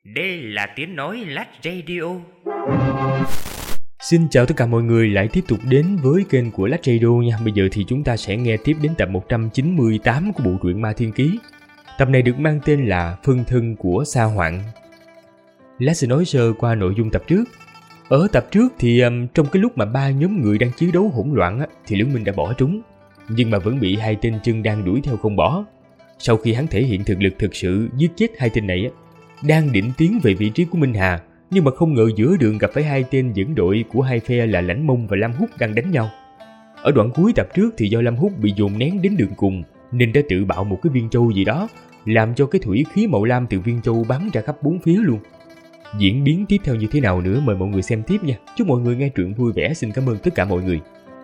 Đây là tiếng nói Lách Radio. Xin chào tất cả mọi người lại tiếp tục đến với kênh của Lách Radio nha. Bây giờ thì chúng ta sẽ nghe tiếp đến tập 198 của bộ truyện Ma Thiên Ký. Tập này được mang tên là Phân thân của Sa Hoạn. Lách sẽ nói sơ qua nội dung tập trước. Ở tập trước thì trong cái lúc mà ba nhóm người đang chiến đấu hỗn loạn thì Liễu Minh đã bỏ trốn, nhưng mà vẫn bị hai tên chân đang đuổi theo không bỏ. Sau khi hắn thể hiện thực lực thực sự giết chết hai tên này, đang định tiến về vị trí của Minh Hà, nhưng mà không ngờ giữa đường gặp phải hai tên dẫn đội của hai phe là Lãnh Mông và Lam Húc đang đánh nhau. Ở đoạn cuối tập trước thì do Lam Húc bị dồn nén đến đường cùng nên đã tự bạo một cái viên châu gì đó, làm cho cái thủy khí màu lam từ viên châu bắn ra khắp bốn phía luôn. Diễn biến tiếp theo như thế nào nữa mời mọi người xem tiếp nha. Chúc mọi người nghe truyện vui vẻ. Xin cảm ơn tất cả mọi người.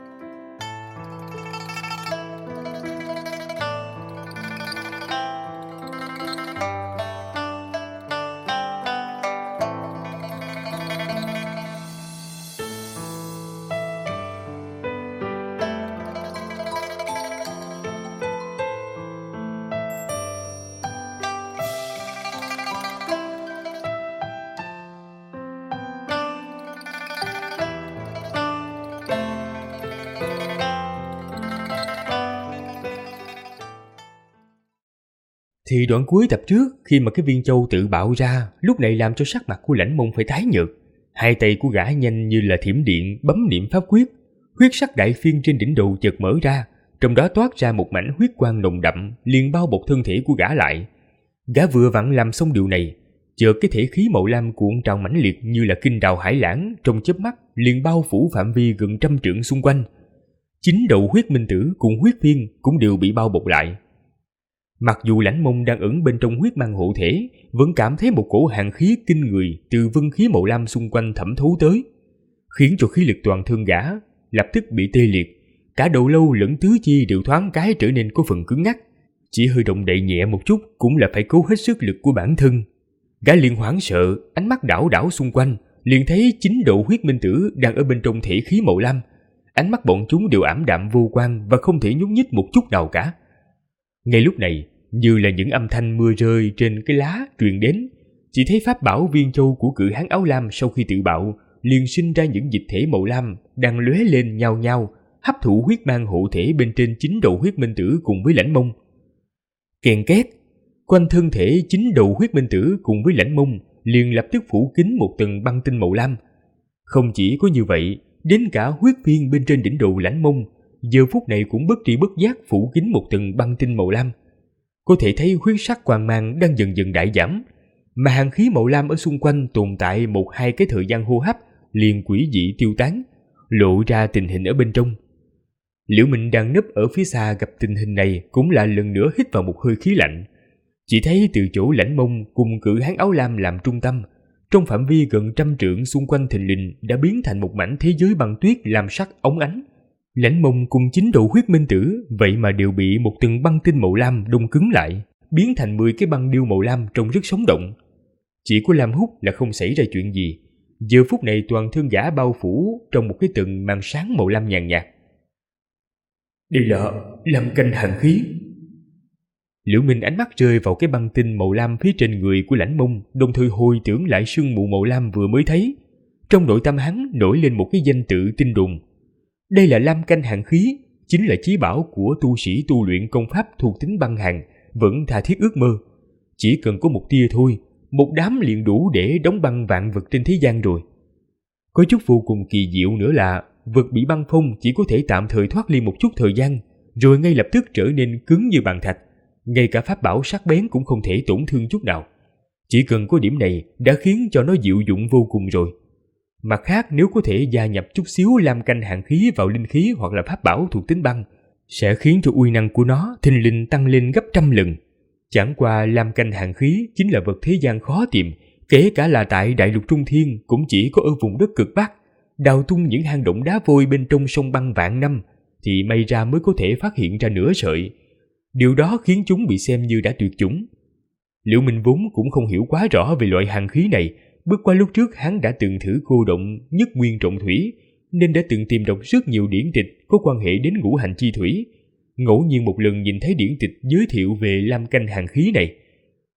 Thì đoạn cuối tập trước, khi mà cái viên châu tự bạo ra, lúc này làm cho sắc mặt của Lãnh Mông phải tái nhợt. Hai tay của gã nhanh như là thiểm điện bấm niệm pháp quyết, huyết sắc đại phiên trên đỉnh đầu chợt mở ra, trong đó toát ra một mảnh huyết quang nồng đậm, liền bao bọc thân thể của gã lại. Gã vừa vặn làm xong điều này, chợt cái thể khí màu lam cuộn trào mãnh liệt như là kinh đào hải lãng, trong chớp mắt liền bao phủ phạm vi gần 100 trượng xung quanh. Chính đầu huyết minh tử cùng huyết phiên cũng đều bị bao bọc lại. Mặc dù Lãnh Mông đang ẩn bên trong huyết mang hộ thể, vẫn cảm thấy một cổ hàn khí kinh người từ vân khí màu lam xung quanh thẩm thấu tới, khiến cho khí lực toàn thân gã lập tức bị tê liệt, cả đầu lâu lẫn tứ chi đều thoáng cái trở nên có phần cứng ngắc, chỉ hơi động đậy nhẹ một chút cũng là phải cố hết sức lực của bản thân. Gã liền hoảng sợ, ánh mắt đảo đảo xung quanh, liền thấy chính độ huyết minh tử đang ở bên trong thể khí màu lam. Ánh mắt bọn chúng đều ảm đạm vô quang và không thể nhúc nhích một chút nào cả. Ngay lúc này, như là những âm thanh mưa rơi trên cái lá truyền đến, chỉ thấy pháp bảo viên châu của cự hán áo lam sau khi tự bạo liền sinh ra những dịch thể màu lam đang lóe lên nhao nhao, hấp thụ huyết mang hộ thể bên trên chính đầu huyết minh tử cùng với Lãnh Mông. Kèn két, quanh thân thể chính đầu huyết minh tử cùng với Lãnh Mông liền lập tức phủ kín một tầng băng tinh màu lam. Không chỉ có như vậy, đến cả huyết phiên bên trên đỉnh đầu Lãnh Mông giờ phút này cũng bất tri bất giác phủ kín một tầng băng tinh màu lam. Có thể thấy huyết sắc quang mang đang dần dần đại giảm, mà hàn khí màu lam ở xung quanh tồn tại một hai cái thời gian hô hấp liền quỷ dị tiêu tán, lộ ra tình hình ở bên trong. Liễu Minh đang nấp ở phía xa gặp tình hình này cũng là lần nữa hít vào một hơi khí lạnh. Chỉ thấy từ chỗ Lãnh Mông cùng cự hán áo lam làm trung tâm, trong phạm vi gần 100 trượng xung quanh thình lình đã biến thành một mảnh thế giới băng tuyết lam sắc óng ánh. Lãnh Mông cùng chính đầu huyết minh tử vậy mà đều bị một tầng băng tinh màu lam đông cứng lại, biến thành 10 cái băng điêu màu lam trông rất sống động. Chỉ có Lam Húc là không xảy ra chuyện gì. Giờ phút này toàn thân gã bao phủ trong một cái tầng màn sáng màu lam nhàn nhạt. Đây là lam canh hàn khí. Liễu Minh ánh mắt rơi vào cái băng tinh màu lam phía trên người của Lãnh Mông, đồng thời hồi tưởng lại sương mù màu lam vừa mới thấy. Trong nội tâm hắn nổi lên một cái danh tự tin đồn. Đây là lam canh hàn khí, chính là chí bảo của tu sĩ tu luyện công pháp thuộc tính băng hàn, vẫn tha thiết ước mơ. Chỉ cần có một tia thôi, một đám liền đủ để đóng băng vạn vật trên thế gian rồi. Có chút vô cùng kỳ diệu nữa là vật bị băng phong chỉ có thể tạm thời thoát ly một chút thời gian, rồi ngay lập tức trở nên cứng như bàn thạch. Ngay cả pháp bảo sắc bén cũng không thể tổn thương chút nào. Chỉ cần có điểm này đã khiến cho nó diệu dụng vô cùng rồi. Mặt khác, nếu có thể gia nhập chút xíu lam canh hàn khí vào linh khí hoặc là pháp bảo thuộc tính băng, sẽ khiến cho uy năng của nó thình lình tăng lên gấp 100 lần. Chẳng qua lam canh hàn khí chính là vật thế gian khó tìm, kể cả là tại đại lục Trung Thiên cũng chỉ có ở vùng đất cực Bắc, đào tung những hang động đá vôi bên trong sông băng vạn năm thì may ra mới có thể phát hiện ra nửa sợi. Điều đó khiến chúng bị xem như đã tuyệt chủng. Liễu Minh vốn cũng không hiểu quá rõ về loại hàn khí này, bước qua lúc trước hắn đã từng thử cô động nhất nguyên trọng thủy, nên đã từng tìm đọc rất nhiều điển tịch có quan hệ đến ngũ hành chi thủy. Ngẫu nhiên một lần nhìn thấy điển tịch giới thiệu về lam canh hàn khí này,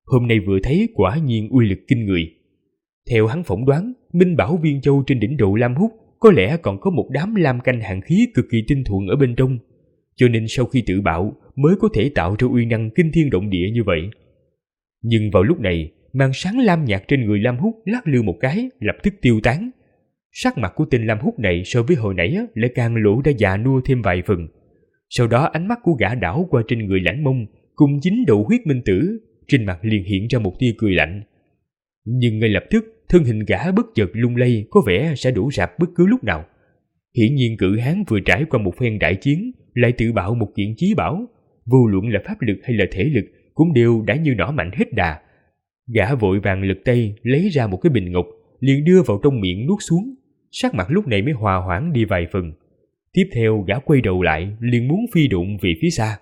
Hôm nay vừa thấy quả nhiên uy lực kinh người. Theo hắn phỏng đoán, Minh Bảo Viên Châu trên đỉnh độ Lam Húc có lẽ còn có một đám lam canh hàn khí cực kỳ tinh thuần ở bên trong, cho nên sau khi tự bạo mới có thể tạo ra uy năng kinh thiên động địa như vậy. Nhưng vào lúc này, màn sáng lam nhạt trên người Lam Húc lắc lư một cái, lập tức tiêu tán. Sắc mặt của tên Lam Húc này so với hồi nãy lại càng lộ ra già nua thêm vài phần. Sau đó ánh mắt của gã đảo qua trên người Lãnh Mông cùng dính độ huyết minh tử, trên mặt liền hiện ra một tia cười lạnh. Nhưng ngay lập tức thân hình gã bất chợt lung lay, có vẻ sẽ đổ rạp bất cứ lúc nào. Hiển nhiên cự hán vừa trải qua một phen đại chiến, lại tự bạo một kiện chí bảo, vô luận là pháp lực hay là thể lực cũng đều đã như nỏ mạnh hết đà. Gã vội vàng lật tay lấy ra một cái bình ngọc, liền đưa vào trong miệng nuốt xuống. Sắc mặt lúc này mới hòa hoãn đi vài phần. Tiếp theo gã quay đầu lại, liền muốn phi độn về phía xa.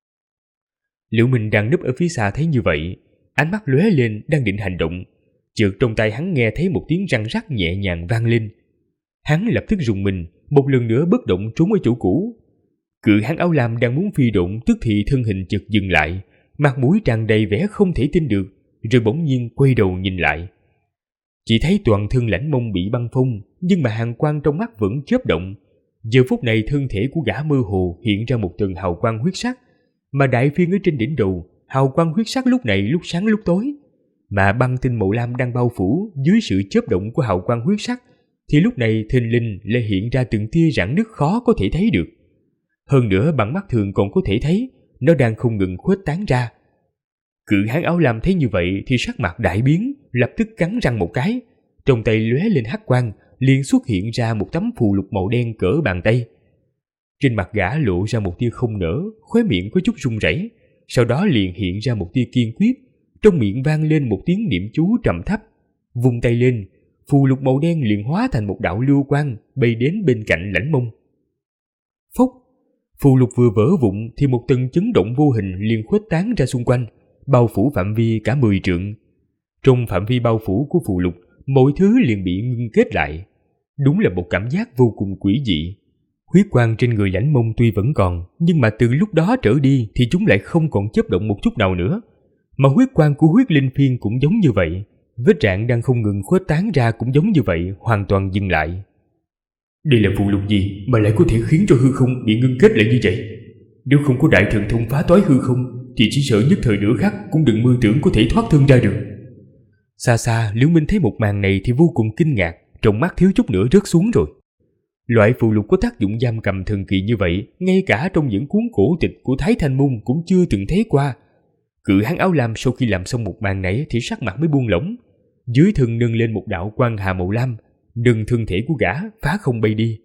Liễu Minh đang núp ở phía xa thấy như vậy, ánh mắt lóe lên đang định hành động, chợt trong tai hắn nghe thấy một tiếng răng rắc nhẹ nhàng vang lên. Hắn lập tức rùng mình, một lần nữa bất động trốn ở chỗ cũ. Cự hán áo lam đang muốn phi độn tức thì thân hình chợt dừng lại, mặt mũi tràn đầy vẻ không thể tin được, rồi bỗng nhiên quay đầu nhìn lại. Chỉ thấy toàn thân Lãnh Mông bị băng phong, nhưng mà hàn quang trong mắt vẫn chớp động. Giờ phút này thân thể của gã mơ hồ hiện ra một tầng hào quang huyết sắc, mà đại phiên ở trên đỉnh đầu, hào quang huyết sắc lúc này lúc sáng lúc tối, mà băng tinh màu lam đang bao phủ dưới sự chớp động của hào quang huyết sắc, thì lúc này thình lình lại hiện ra từng tia rạn nứt khó có thể thấy được. Hơn nữa bằng mắt thường còn có thể thấy nó đang không ngừng khuếch tán ra. Cự hán áo lam thấy như vậy thì sắc mặt đại biến, lập tức cắn răng một cái, trong tay lóe lên hắc quang, liền xuất hiện ra một tấm phù lục màu đen cỡ bàn tay. Trên mặt gã lộ ra một tia không nở, khóe miệng có chút run rẩy, sau đó liền hiện ra một tia kiên quyết, trong miệng vang lên một tiếng niệm chú trầm thấp. Vung tay lên, phù lục màu đen liền hóa thành một đạo lưu quang bay đến bên cạnh Lãnh Mông. Phốc, phù lục vừa vỡ vụn thì một tầng chấn động vô hình liền khuếch tán ra xung quanh, bao phủ phạm vi cả 10 trượng. Trong phạm vi bao phủ của phù lục, mọi thứ liền bị ngưng kết lại. Đúng là một cảm giác vô cùng quỷ dị. Huyết quang trên người Lãnh Mông tuy vẫn còn, nhưng mà từ lúc đó trở đi thì chúng lại không còn chớp động một chút nào nữa. Mà huyết quang của huyết linh phiên cũng giống như vậy, vết rạn đang không ngừng khuếch tán ra cũng giống như vậy, hoàn toàn dừng lại. Đây là phù lục gì mà lại có thể khiến cho hư không bị ngưng kết lại như vậy? Nếu không có đại thần thông phá toái hư không thì chỉ sợ nhất thời nửa khắc cũng đừng mơ tưởng có thể thoát thân ra được. Xa xa Liễu Minh thấy một màn này thì vô cùng kinh ngạc, trong mắt thiếu chút nữa rớt xuống rồi. Loại phù lục có tác dụng giam cầm thần kỳ như vậy, ngay cả trong những cuốn cổ tịch của Thái Thanh Môn cũng chưa từng thấy qua. Cự hán áo lam sau khi làm xong một màn này thì sắc mặt mới buông lỏng, dưới thân nâng lên một đạo quang hà màu lam, nâng thân thể của gã phá không bay đi.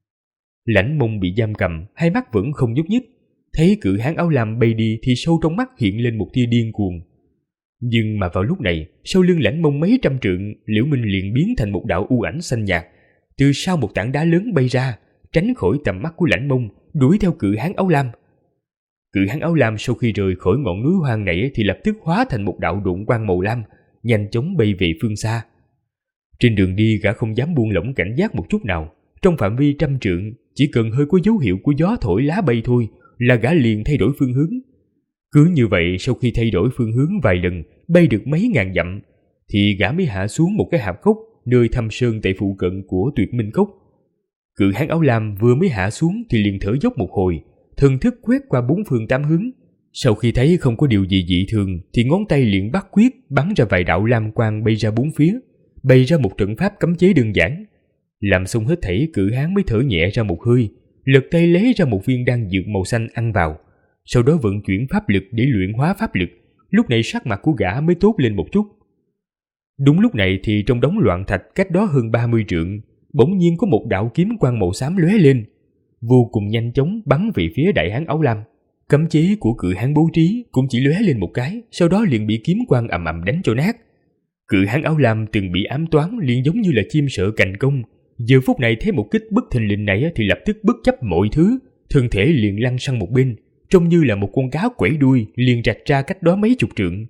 Lãnh Mông bị giam cầm, hai mắt vẫn không nhúc nhích, thấy cự hán áo lam bay đi thì sâu trong mắt hiện lên một tia điên cuồng. Nhưng mà vào lúc này, sau lưng Lãnh Mông mấy trăm trượng, Liễu Minh liền biến thành một đạo u ảnh xanh nhạt, từ sau một tảng đá lớn bay ra, tránh khỏi tầm mắt của Lãnh Mông, đuổi theo cự hán áo lam. Cự hán áo lam sau khi rời khỏi ngọn núi hoang này thì lập tức hóa thành một đạo độn quang màu lam, nhanh chóng bay về phương xa. Trên đường đi gã không dám buông lỏng cảnh giác một chút nào, trong phạm vi trăm trượng, chỉ cần hơi có dấu hiệu của gió thổi lá bay thôi là gã liền thay đổi phương hướng. Cứ như vậy sau khi thay đổi phương hướng vài lần, bay được mấy ngàn dặm, thì gã mới hạ xuống một cái hạp cốc nơi thâm sơn tại phụ cận của Tuyệt Minh Cốc. Cự hán áo lam vừa mới hạ xuống thì liền thở dốc một hồi, thần thức quét qua bốn phương tám hướng. Sau khi thấy không có điều gì dị thường thì ngón tay liền bắt quyết bắn ra vài đạo lam quang bay ra bốn phía, bày ra một trận pháp cấm chế đơn giản. Làm xong hết thảy, cự hán mới thở nhẹ ra một hơi, lật tay lấy ra một viên đan dược màu xanh ăn vào, sau đó vận chuyển pháp lực để luyện hóa pháp lực. Lúc này sắc mặt của gã mới tốt lên một chút. Đúng lúc này thì trong đống loạn thạch cách đó hơn 30 trượng, bỗng nhiên có một đạo kiếm quang màu xám lóe lên, vô cùng nhanh chóng bắn về phía đại hán áo lam. Cấm chế của cự hán bố trí cũng chỉ lóe lên một cái, sau đó liền bị kiếm quang ầm ầm đánh cho nát. Cự hán áo lam từng bị ám toán liền giống như là chim sợ cành công, giờ phút này thấy một kích bất thình lình này thì lập tức bất chấp mọi thứ, thân thể liền lăn sang một bên, trông như là một con cá quẩy đuôi liền rạch ra cách đó mấy chục trượng.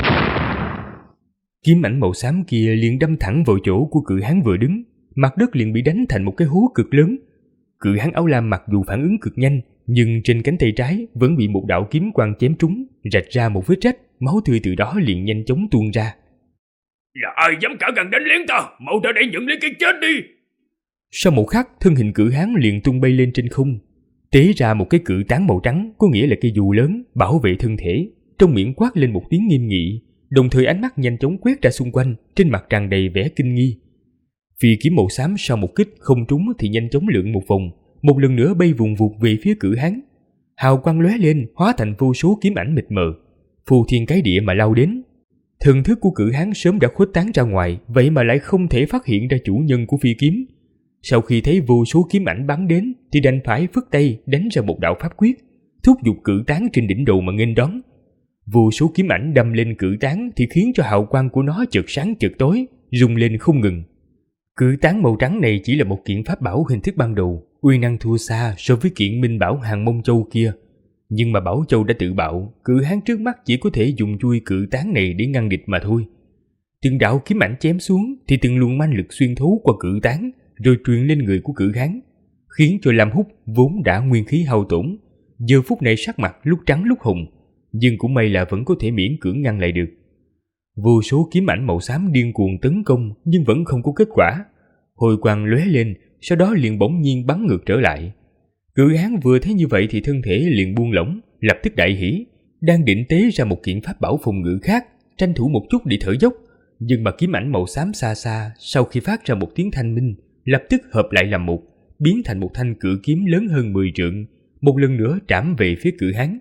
Kiếm ảnh màu xám kia liền đâm thẳng vào chỗ của cự hán vừa đứng, mặt đất liền bị đánh thành một cái hố cực lớn. Cự hán áo lam mặc dù phản ứng cực nhanh, nhưng trên cánh tay trái vẫn bị một đạo kiếm quang chém trúng, rạch ra một vết rách. máu tươi từ đó liền nhanh chóng tuôn ra. Là ai dám cả gan đánh lén ta, mau ra đây nhận lấy cái chết đi. Sau một khắc, thân hình cự hán liền tung bay lên trên không, tế ra một cái cự tán màu trắng, có nghĩa là cây dù lớn, bảo vệ thân thể, trong miệng quát lên một tiếng nghiêm nghị, đồng thời ánh mắt nhanh chóng quét ra xung quanh, trên mặt tràn đầy vẻ kinh nghi. Phi kiếm màu xám sau một kích không trúng thì nhanh chóng lượn một vòng, một lần nữa bay vùng vụt về phía cự hán. Hào quang lóe lên, hóa thành vô số kiếm ảnh mịt mờ, phù thiên cái địa mà lao đến. Thần thức của cự hán sớm đã khuếch tán ra ngoài, vậy mà lại không thể phát hiện ra chủ nhân của phi kiếm. Sau khi thấy vô số kiếm ảnh bắn đến thì đành phải phất tay đánh ra một đạo pháp quyết, thúc giục cự tán trên đỉnh đầu mà nghênh đón. Vô số kiếm ảnh đâm lên cự tán thì khiến cho hào quang của nó chợt sáng chợt tối, rung lên không ngừng. Cự tán màu trắng này chỉ là một kiện pháp bảo hình thức ban đầu, uy năng thua xa so với kiện minh bảo Hàng Mông Châu kia. Nhưng mà Bảo Châu đã tự bạo, cự hán trước mắt chỉ có thể dùng chui cự tán này để ngăn địch mà thôi. Từng đạo kiếm ảnh chém xuống thì từng luồng manh lực xuyên thấu qua cự tán, rồi truyền lên người của cự hán, khiến cho Lam Húc vốn đã nguyên khí hao tổn, giờ phút này sắc mặt lúc trắng lúc hồng, nhưng cũng may là vẫn có thể miễn cưỡng ngăn lại được. Vô số kiếm ảnh màu xám điên cuồng tấn công nhưng vẫn không có kết quả. Hồi quang lóe lên, sau đó liền bỗng nhiên bắn ngược trở lại. Cự hán vừa thấy như vậy thì thân thể liền buông lỏng, lập tức đại hỉ, đang định tế ra một kiện pháp bảo phòng ngự khác, tranh thủ một chút để thở dốc, nhưng mà kiếm ảnh màu xám xa xa sau khi phát ra một tiếng thanh minh, lập tức hợp lại làm một, biến thành một thanh cự kiếm lớn hơn 10 trượng, một lần nữa trảm về phía cự hán.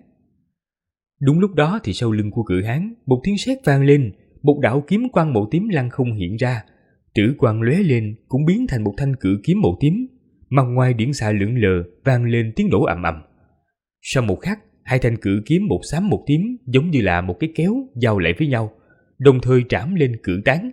Đúng lúc đó thì sau lưng của cự hán, một tiếng sét vang lên, một đạo kiếm quang màu tím lăng không hiện ra, tử quang lóe lên cũng biến thành một thanh cự kiếm màu tím, mặt ngoài điển xạ lượn lờ vang lên tiếng nổ ầm ầm. Sau một khắc, hai thanh cự kiếm một xám một tím giống như là một cái kéo giao lại với nhau, đồng thời trảm lên cự tán.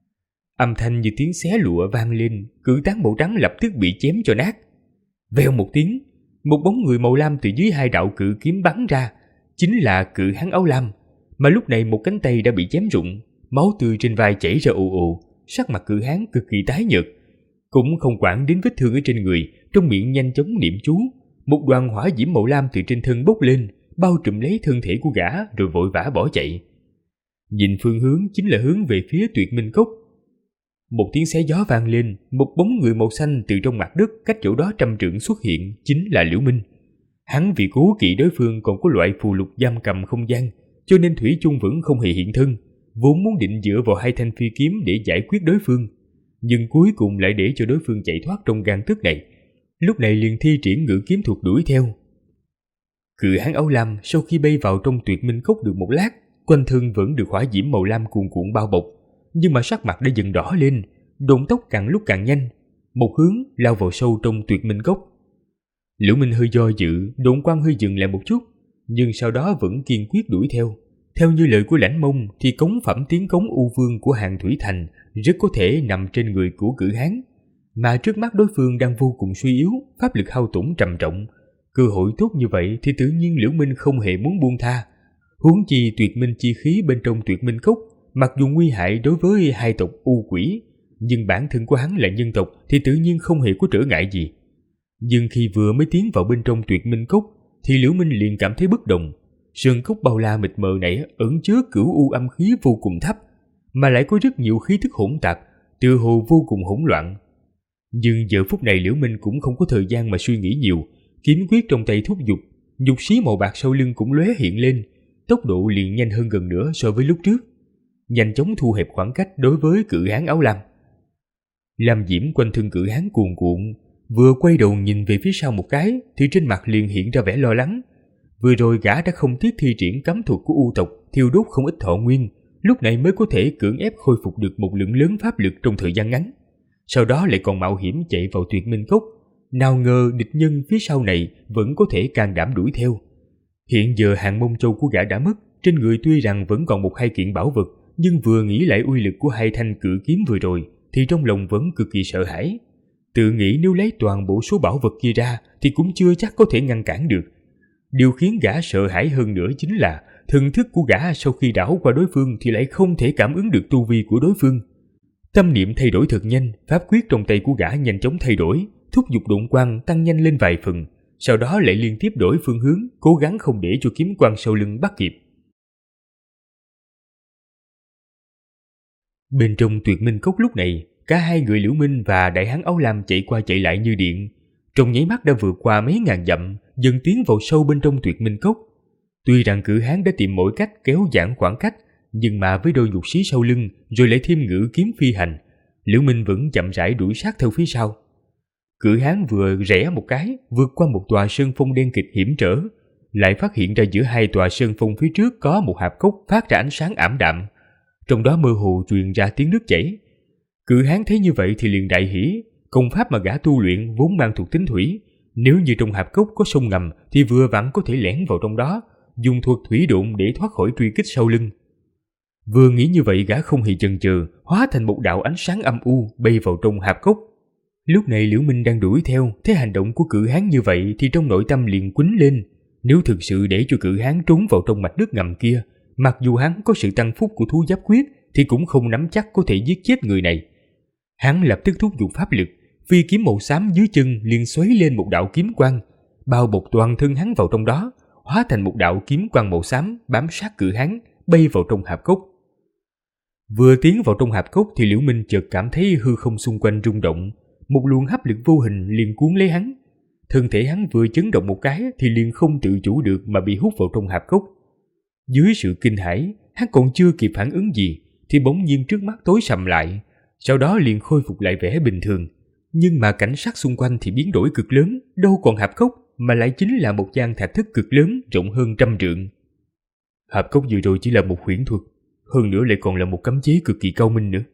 Âm thanh như tiếng xé lụa vang lên, cự tán màu trắng lập tức bị chém cho nát. Vèo một tiếng, một bóng người màu lam từ dưới hai đạo cự kiếm bắn ra, chính là cự hán áo lam, mà lúc này một cánh tay đã bị chém rụng, máu tươi trên vai chảy ra ồ ồ, sắc mặt cự hán cực kỳ tái nhợt, cũng không quản đến vết thương ở trên người, trong miệng nhanh chóng niệm chú, một đoàn hỏa diễm màu lam từ trên thân bốc lên, bao trùm lấy thân thể của gã rồi vội vã bỏ chạy. Nhìn phương hướng chính là hướng về phía Tuyệt Minh Cốc. Một tiếng xé gió vang lên, một bóng người màu xanh từ trong mặt đất cách chỗ đó 100 trượng xuất hiện, chính là Liễu Minh. Hắn vì cố kỵ đối phương còn có loại phù lục giam cầm không gian, cho nên thủy chung vẫn không hề hiện thân, vốn muốn định dựa vào hai thanh phi kiếm để giải quyết đối phương, nhưng cuối cùng lại để cho đối phương chạy thoát trong gang tấc này. Lúc này liền thi triển ngự kiếm thuật đuổi theo. Cự hán áo lam sau khi bay vào trong Tuyệt Minh Cốc được một lát, quanh thân vẫn được hỏa diễm màu lam cuồn cuộn bao bọc, nhưng mà sắc mặt đã dần đỏ lên, độn tốc càng lúc càng nhanh, một hướng lao vào sâu trong Tuyệt Minh Cốc. Liễu Minh hơi do dự, độn quang hơi dừng lại một chút, nhưng sau đó vẫn kiên quyết đuổi theo. Theo như lời của Lãnh Mông thì cống phẩm tiến cống U Vương của Hàng Thủy Thành rất có thể nằm trên người của cự hán, mà trước mắt đối phương đang vô cùng suy yếu, pháp lực hao tổn trầm trọng. Cơ hội tốt như vậy thì tự nhiên Liễu Minh không hề muốn buông tha. Huống chi Tuyệt Minh chi khí bên trong Tuyệt Minh Cốc mặc dù nguy hại đối với hai tộc U Quỷ, nhưng bản thân của hắn là nhân tộc thì tự nhiên không hề có trở ngại gì. Nhưng khi vừa mới tiến vào bên trong Tuyệt Minh Cốc thì Liễu Minh liền cảm thấy bất đồng. Sơn cốc bao la mịt mờ này ẩn chứa cửu u âm khí vô cùng thấp, mà lại có rất nhiều khí thức hỗn tạp, tựa hồ vô cùng hỗn loạn. Nhưng giờ phút này Liễu Minh cũng không có thời gian mà suy nghĩ nhiều, kiếm quyết trong tay thúc giục, nhục xí màu bạc sau lưng cũng lóe hiện lên, tốc độ liền nhanh hơn gần nữa so với lúc trước, nhanh chóng thu hẹp khoảng cách đối với cự hán áo lam. Lam diễm quanh thân cự hán cuồn cuộn, vừa quay đầu nhìn về phía sau một cái thì trên mặt liền hiện ra vẻ lo lắng. Vừa rồi gã đã không tiếc thi triển cấm thuật của U tộc, thiêu đốt không ít thọ nguyên, lúc này mới có thể cưỡng ép khôi phục được một lượng lớn pháp lực trong thời gian ngắn. Sau đó lại còn mạo hiểm chạy vào Tuyệt Minh Cốc, nào ngờ địch nhân phía sau này vẫn có thể can đảm đuổi theo. Hiện giờ Hàng Mông Châu của gã đã mất, trên người tuy rằng vẫn còn một hai kiện bảo vật, nhưng vừa nghĩ lại uy lực của hai thanh cự kiếm vừa rồi thì trong lòng vẫn cực kỳ sợ hãi. Tự nghĩ nếu lấy toàn bộ số bảo vật kia ra thì cũng chưa chắc có thể ngăn cản được. Điều khiến gã sợ hãi hơn nữa chính là thần thức của gã sau khi đảo qua đối phương thì lại không thể cảm ứng được tu vi của đối phương. Tâm niệm thay đổi thật nhanh, pháp quyết trong tay của gã nhanh chóng thay đổi, thúc giục độn quang tăng nhanh lên vài phần, sau đó lại liên tiếp đổi phương hướng, cố gắng không để cho kiếm quang sau lưng bắt kịp. Bên trong Tuyệt Minh Cốc lúc này, cả hai người Liễu Minh và đại hán áo lam chạy qua chạy lại như điện, trong nháy mắt đã vượt qua mấy ngàn dặm, dần tiến vào sâu bên trong Tuyệt Minh Cốc. Tuy rằng Cử Hán đã tìm mọi cách kéo giãn khoảng cách, nhưng mà với đôi nhục sĩ sau lưng rồi lại thêm ngự kiếm phi hành, Liễu Minh vẫn chậm rãi đuổi sát theo phía sau. Cử Hán vừa rẽ một cái, vượt qua một tòa sơn phong đen kịt hiểm trở, lại phát hiện ra giữa hai tòa sơn phong phía trước có một hạp cốc phát ra ánh sáng ảm đạm, trong đó mơ hồ truyền ra tiếng nước chảy. Cử Hán thấy như vậy thì liền đại hỉ, công pháp mà gã tu luyện vốn mang thuộc tính thủy, nếu như trong hạp cốc có sông ngầm thì vừa vặn có thể lẻn vào trong đó, dùng thuật thủy độn để thoát khỏi truy kích sau lưng. Vừa nghĩ như vậy, gã không hề chần chừ, hóa thành một đạo ánh sáng âm u bay vào trong hạp cốc. Lúc này Liễu Minh đang đuổi theo, thấy hành động của Cử Hán như vậy thì trong nội tâm liền quýnh lên. Nếu thực sự để cho Cử Hán trốn vào trong mạch nước ngầm kia, mặc dù hắn có sự tăng phúc của thú giáp quyết thì cũng không nắm chắc có thể giết chết người này. Hắn lập tức thúc giục pháp lực, phi kiếm màu xám dưới chân liền xoáy lên một đạo kiếm quang, bao bọc toàn thân hắn vào trong đó, hóa thành một đạo kiếm quang màu xám bám sát Cử Hán, bay vào trong hạp cốc. Vừa tiến vào trong hạp cốc thì Liễu Minh chợt cảm thấy hư không xung quanh rung động, một luồng hấp lực vô hình liền cuốn lấy hắn. Thân thể hắn vừa chấn động một cái thì liền không tự chủ được mà bị hút vào trong hạp cốc. Dưới sự kinh hãi, hắn còn chưa kịp phản ứng gì thì bỗng nhiên trước mắt tối sầm lại, sau đó liền khôi phục lại vẻ bình thường. Nhưng mà cảnh sắc xung quanh thì biến đổi cực lớn, đâu còn hạp cốc mà lại chính là một gian thạch thất cực lớn rộng hơn 100 trượng. Hạp cốc vừa rồi chỉ là một huyễn thuật, hơn nữa lại còn là một cấm chế cực kỳ cao minh nữa.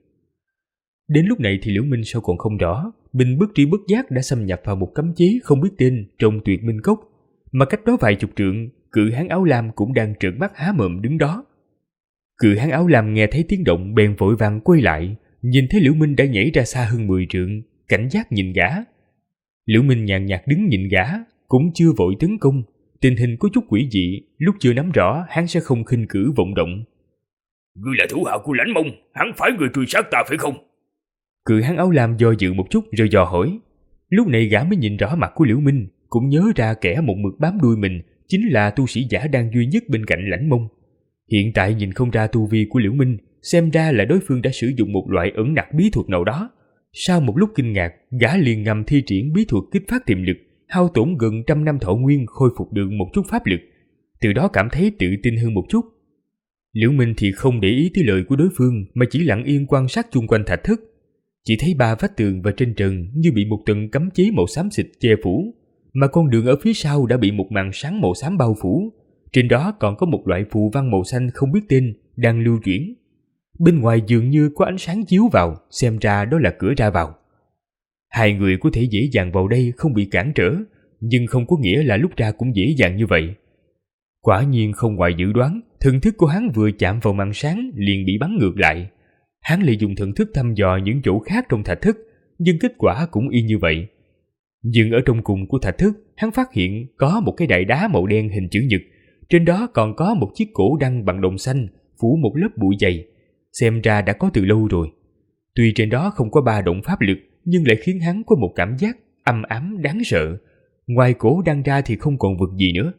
Đến lúc này thì Liễu Minh sao còn không rõ, mình bất tri bất giác đã xâm nhập vào một cấm chế không biết tên trong Tuyệt Minh Cốc, mà cách đó vài chục trượng, Cự Hán áo lam cũng đang trợn mắt há mồm đứng đó. Cự Hán áo lam nghe thấy tiếng động bèn vội vàng quay lại, nhìn thấy Liễu Minh đã nhảy ra xa hơn 10 trượng, cảnh giác nhìn gã. Liễu Minh nhàn nhạt đứng nhìn gã, cũng chưa vội tấn công. Tình hình có chút quỷ dị, lúc chưa nắm rõ hắn sẽ không khinh cử vọng động. Ngươi là thủ hạ của Lãnh Mông, hắn phải người truy sát ta phải không? Cự Hán áo lam do dự một chút rồi dò hỏi. Lúc này gã mới nhìn rõ mặt của Liễu Minh, cũng nhớ ra kẻ một mực bám đuôi mình chính là tu sĩ giả đang duy nhất bên cạnh Lãnh Mông. Hiện tại nhìn không ra tu vi của Liễu Minh, xem ra là đối phương đã sử dụng một loại ẩn nặc bí thuật nào đó. Sau một lúc kinh ngạc, gã liền ngầm thi triển bí thuật kích phát tiềm lực, hao tổn gần 100 năm thọ nguyên khôi phục được một chút pháp lực, từ đó cảm thấy tự tin hơn một chút. Liễu Minh thì không để ý tới lời của đối phương mà chỉ lặng yên quan sát chung quanh thạch thất. Chỉ thấy 3 vách tường và trên trần như bị một tầng cấm chế màu xám xịt che phủ, mà con đường ở phía sau đã bị một màn sáng màu xám bao phủ. Trên đó còn có một loại phù văn màu xanh không biết tên đang lưu chuyển. Bên ngoài dường như có ánh sáng chiếu vào, xem ra đó là cửa ra vào. Hai người có thể dễ dàng vào đây không bị cản trở, nhưng không có nghĩa là lúc ra cũng dễ dàng như vậy. Quả nhiên không ngoài dự đoán, thần thức của hắn vừa chạm vào màn sáng liền bị bắn ngược lại. Hắn lại dùng thần thức thăm dò những chỗ khác trong thạch thất, nhưng kết quả cũng y như vậy. Nhưng ở trong cùng của thạch thất, hắn phát hiện có một cái đại đá màu đen hình chữ nhật, trên đó còn có một chiếc cổ đăng bằng đồng xanh phủ một lớp bụi dày, xem ra đã có từ lâu rồi. Tuy trên đó không có ba động pháp lực, nhưng lại khiến hắn có một cảm giác âm ám đáng sợ. Ngoài cổ đăng ra thì không còn vật gì nữa.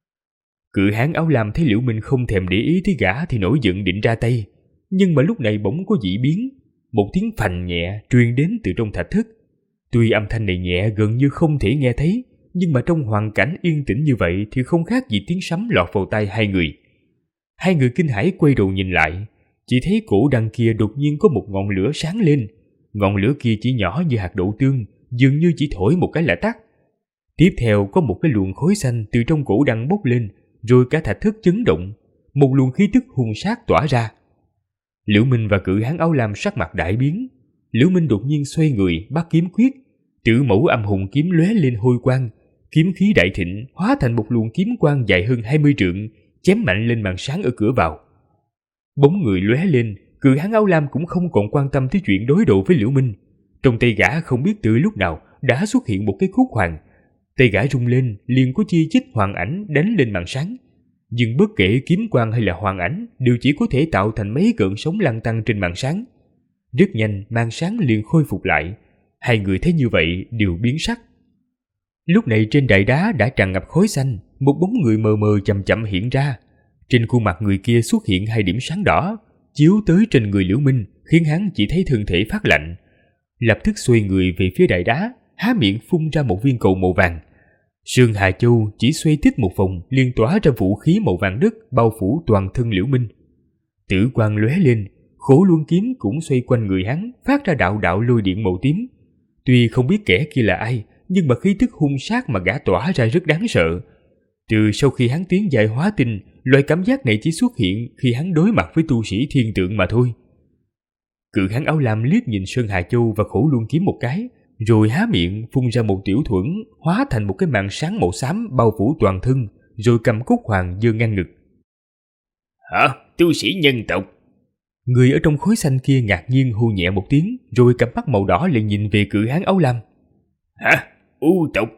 Cự Hán áo lam thấy Liễu Minh không thèm để ý tới gã thì nổi giận định ra tay, nhưng mà lúc này bỗng có dị biến. Một tiếng phành nhẹ truyền đến từ trong thạch thất. Tuy âm thanh này nhẹ gần như không thể nghe thấy, nhưng mà trong hoàn cảnh yên tĩnh như vậy thì không khác gì tiếng sấm lọt vào tai hai người. Hai người kinh hãi quay đầu nhìn lại, chỉ thấy cổ đăng kia đột nhiên có một ngọn lửa sáng lên. Ngọn lửa kia chỉ nhỏ như hạt đậu tương, dường như chỉ thổi một cái là tắt. Tiếp theo có một cái luồng khói xanh từ trong cổ đăng bốc lên, rồi cả thạch thất chấn động, một luồng khí tức hung sát tỏa ra. Liễu Minh và Cự Hán áo lam sắc mặt đại biến. Liễu Minh đột nhiên xoay người bắt kiếm quyết, Trử Mẫu Âm Hùng kiếm lóe lên hôi quang, kiếm khí đại thịnh hóa thành một luồng kiếm quang dài hơn 20 trượng, chém mạnh lên màn sáng ở cửa vào. Bóng người lóe lên, Cự Hán áo lam cũng không còn quan tâm tới chuyện đối đầu với Liễu Minh. Trong tay gã không biết từ lúc nào đã xuất hiện một cái khúc hoàng, tay gã rung lên liền có chi chít hoàng ảnh đánh lên màn sáng. Nhưng bất kể kiếm quang hay là hoàng ảnh đều chỉ có thể tạo thành mấy cơn sóng lăn tăn trên màn sáng. Rất nhanh màn sáng liền khôi phục lại. Hai người thấy như vậy đều biến sắc. Lúc này trên đại đá đã tràn ngập khói xanh, một bóng người mờ mờ chậm chậm hiện ra. Trên khuôn mặt người kia xuất hiện 2 điểm sáng đỏ, chiếu tới trên người Liễu Minh, khiến hắn chỉ thấy thân thể phát lạnh. Lập tức xoay người về phía đại đá, há miệng phun ra một viên cầu màu vàng. Sương Hà Châu chỉ xoay tít một vòng liền tỏa ra vũ khí màu vàng đất bao phủ toàn thân Liễu Minh. Tử quang lóe lên, Khổ Luân kiếm cũng xoay quanh người hắn, phát ra đạo đạo lôi điện màu tím. Tuy không biết kẻ kia là ai, nhưng mà khí tức hung sát mà gã tỏa ra rất đáng sợ. Từ sau khi hắn tiến giai hóa tinh, loại cảm giác này chỉ xuất hiện khi hắn đối mặt với tu sĩ thiên tượng mà thôi. Cự hán áo lam liếc nhìn Sơn Hà Châu và Khổ Luân kiếm một cái, rồi há miệng phun ra một tiểu thuẫn, hóa thành một cái màn sáng màu xám bao phủ toàn thân, rồi cầm cúc hoàng giơ ngang ngực. Hả? Tu sĩ nhân tộc? Người ở trong khối xanh kia ngạc nhiên hô nhẹ một tiếng, rồi cặp mắt màu đỏ liền nhìn về cự hán áo lam. Hả? U tộc?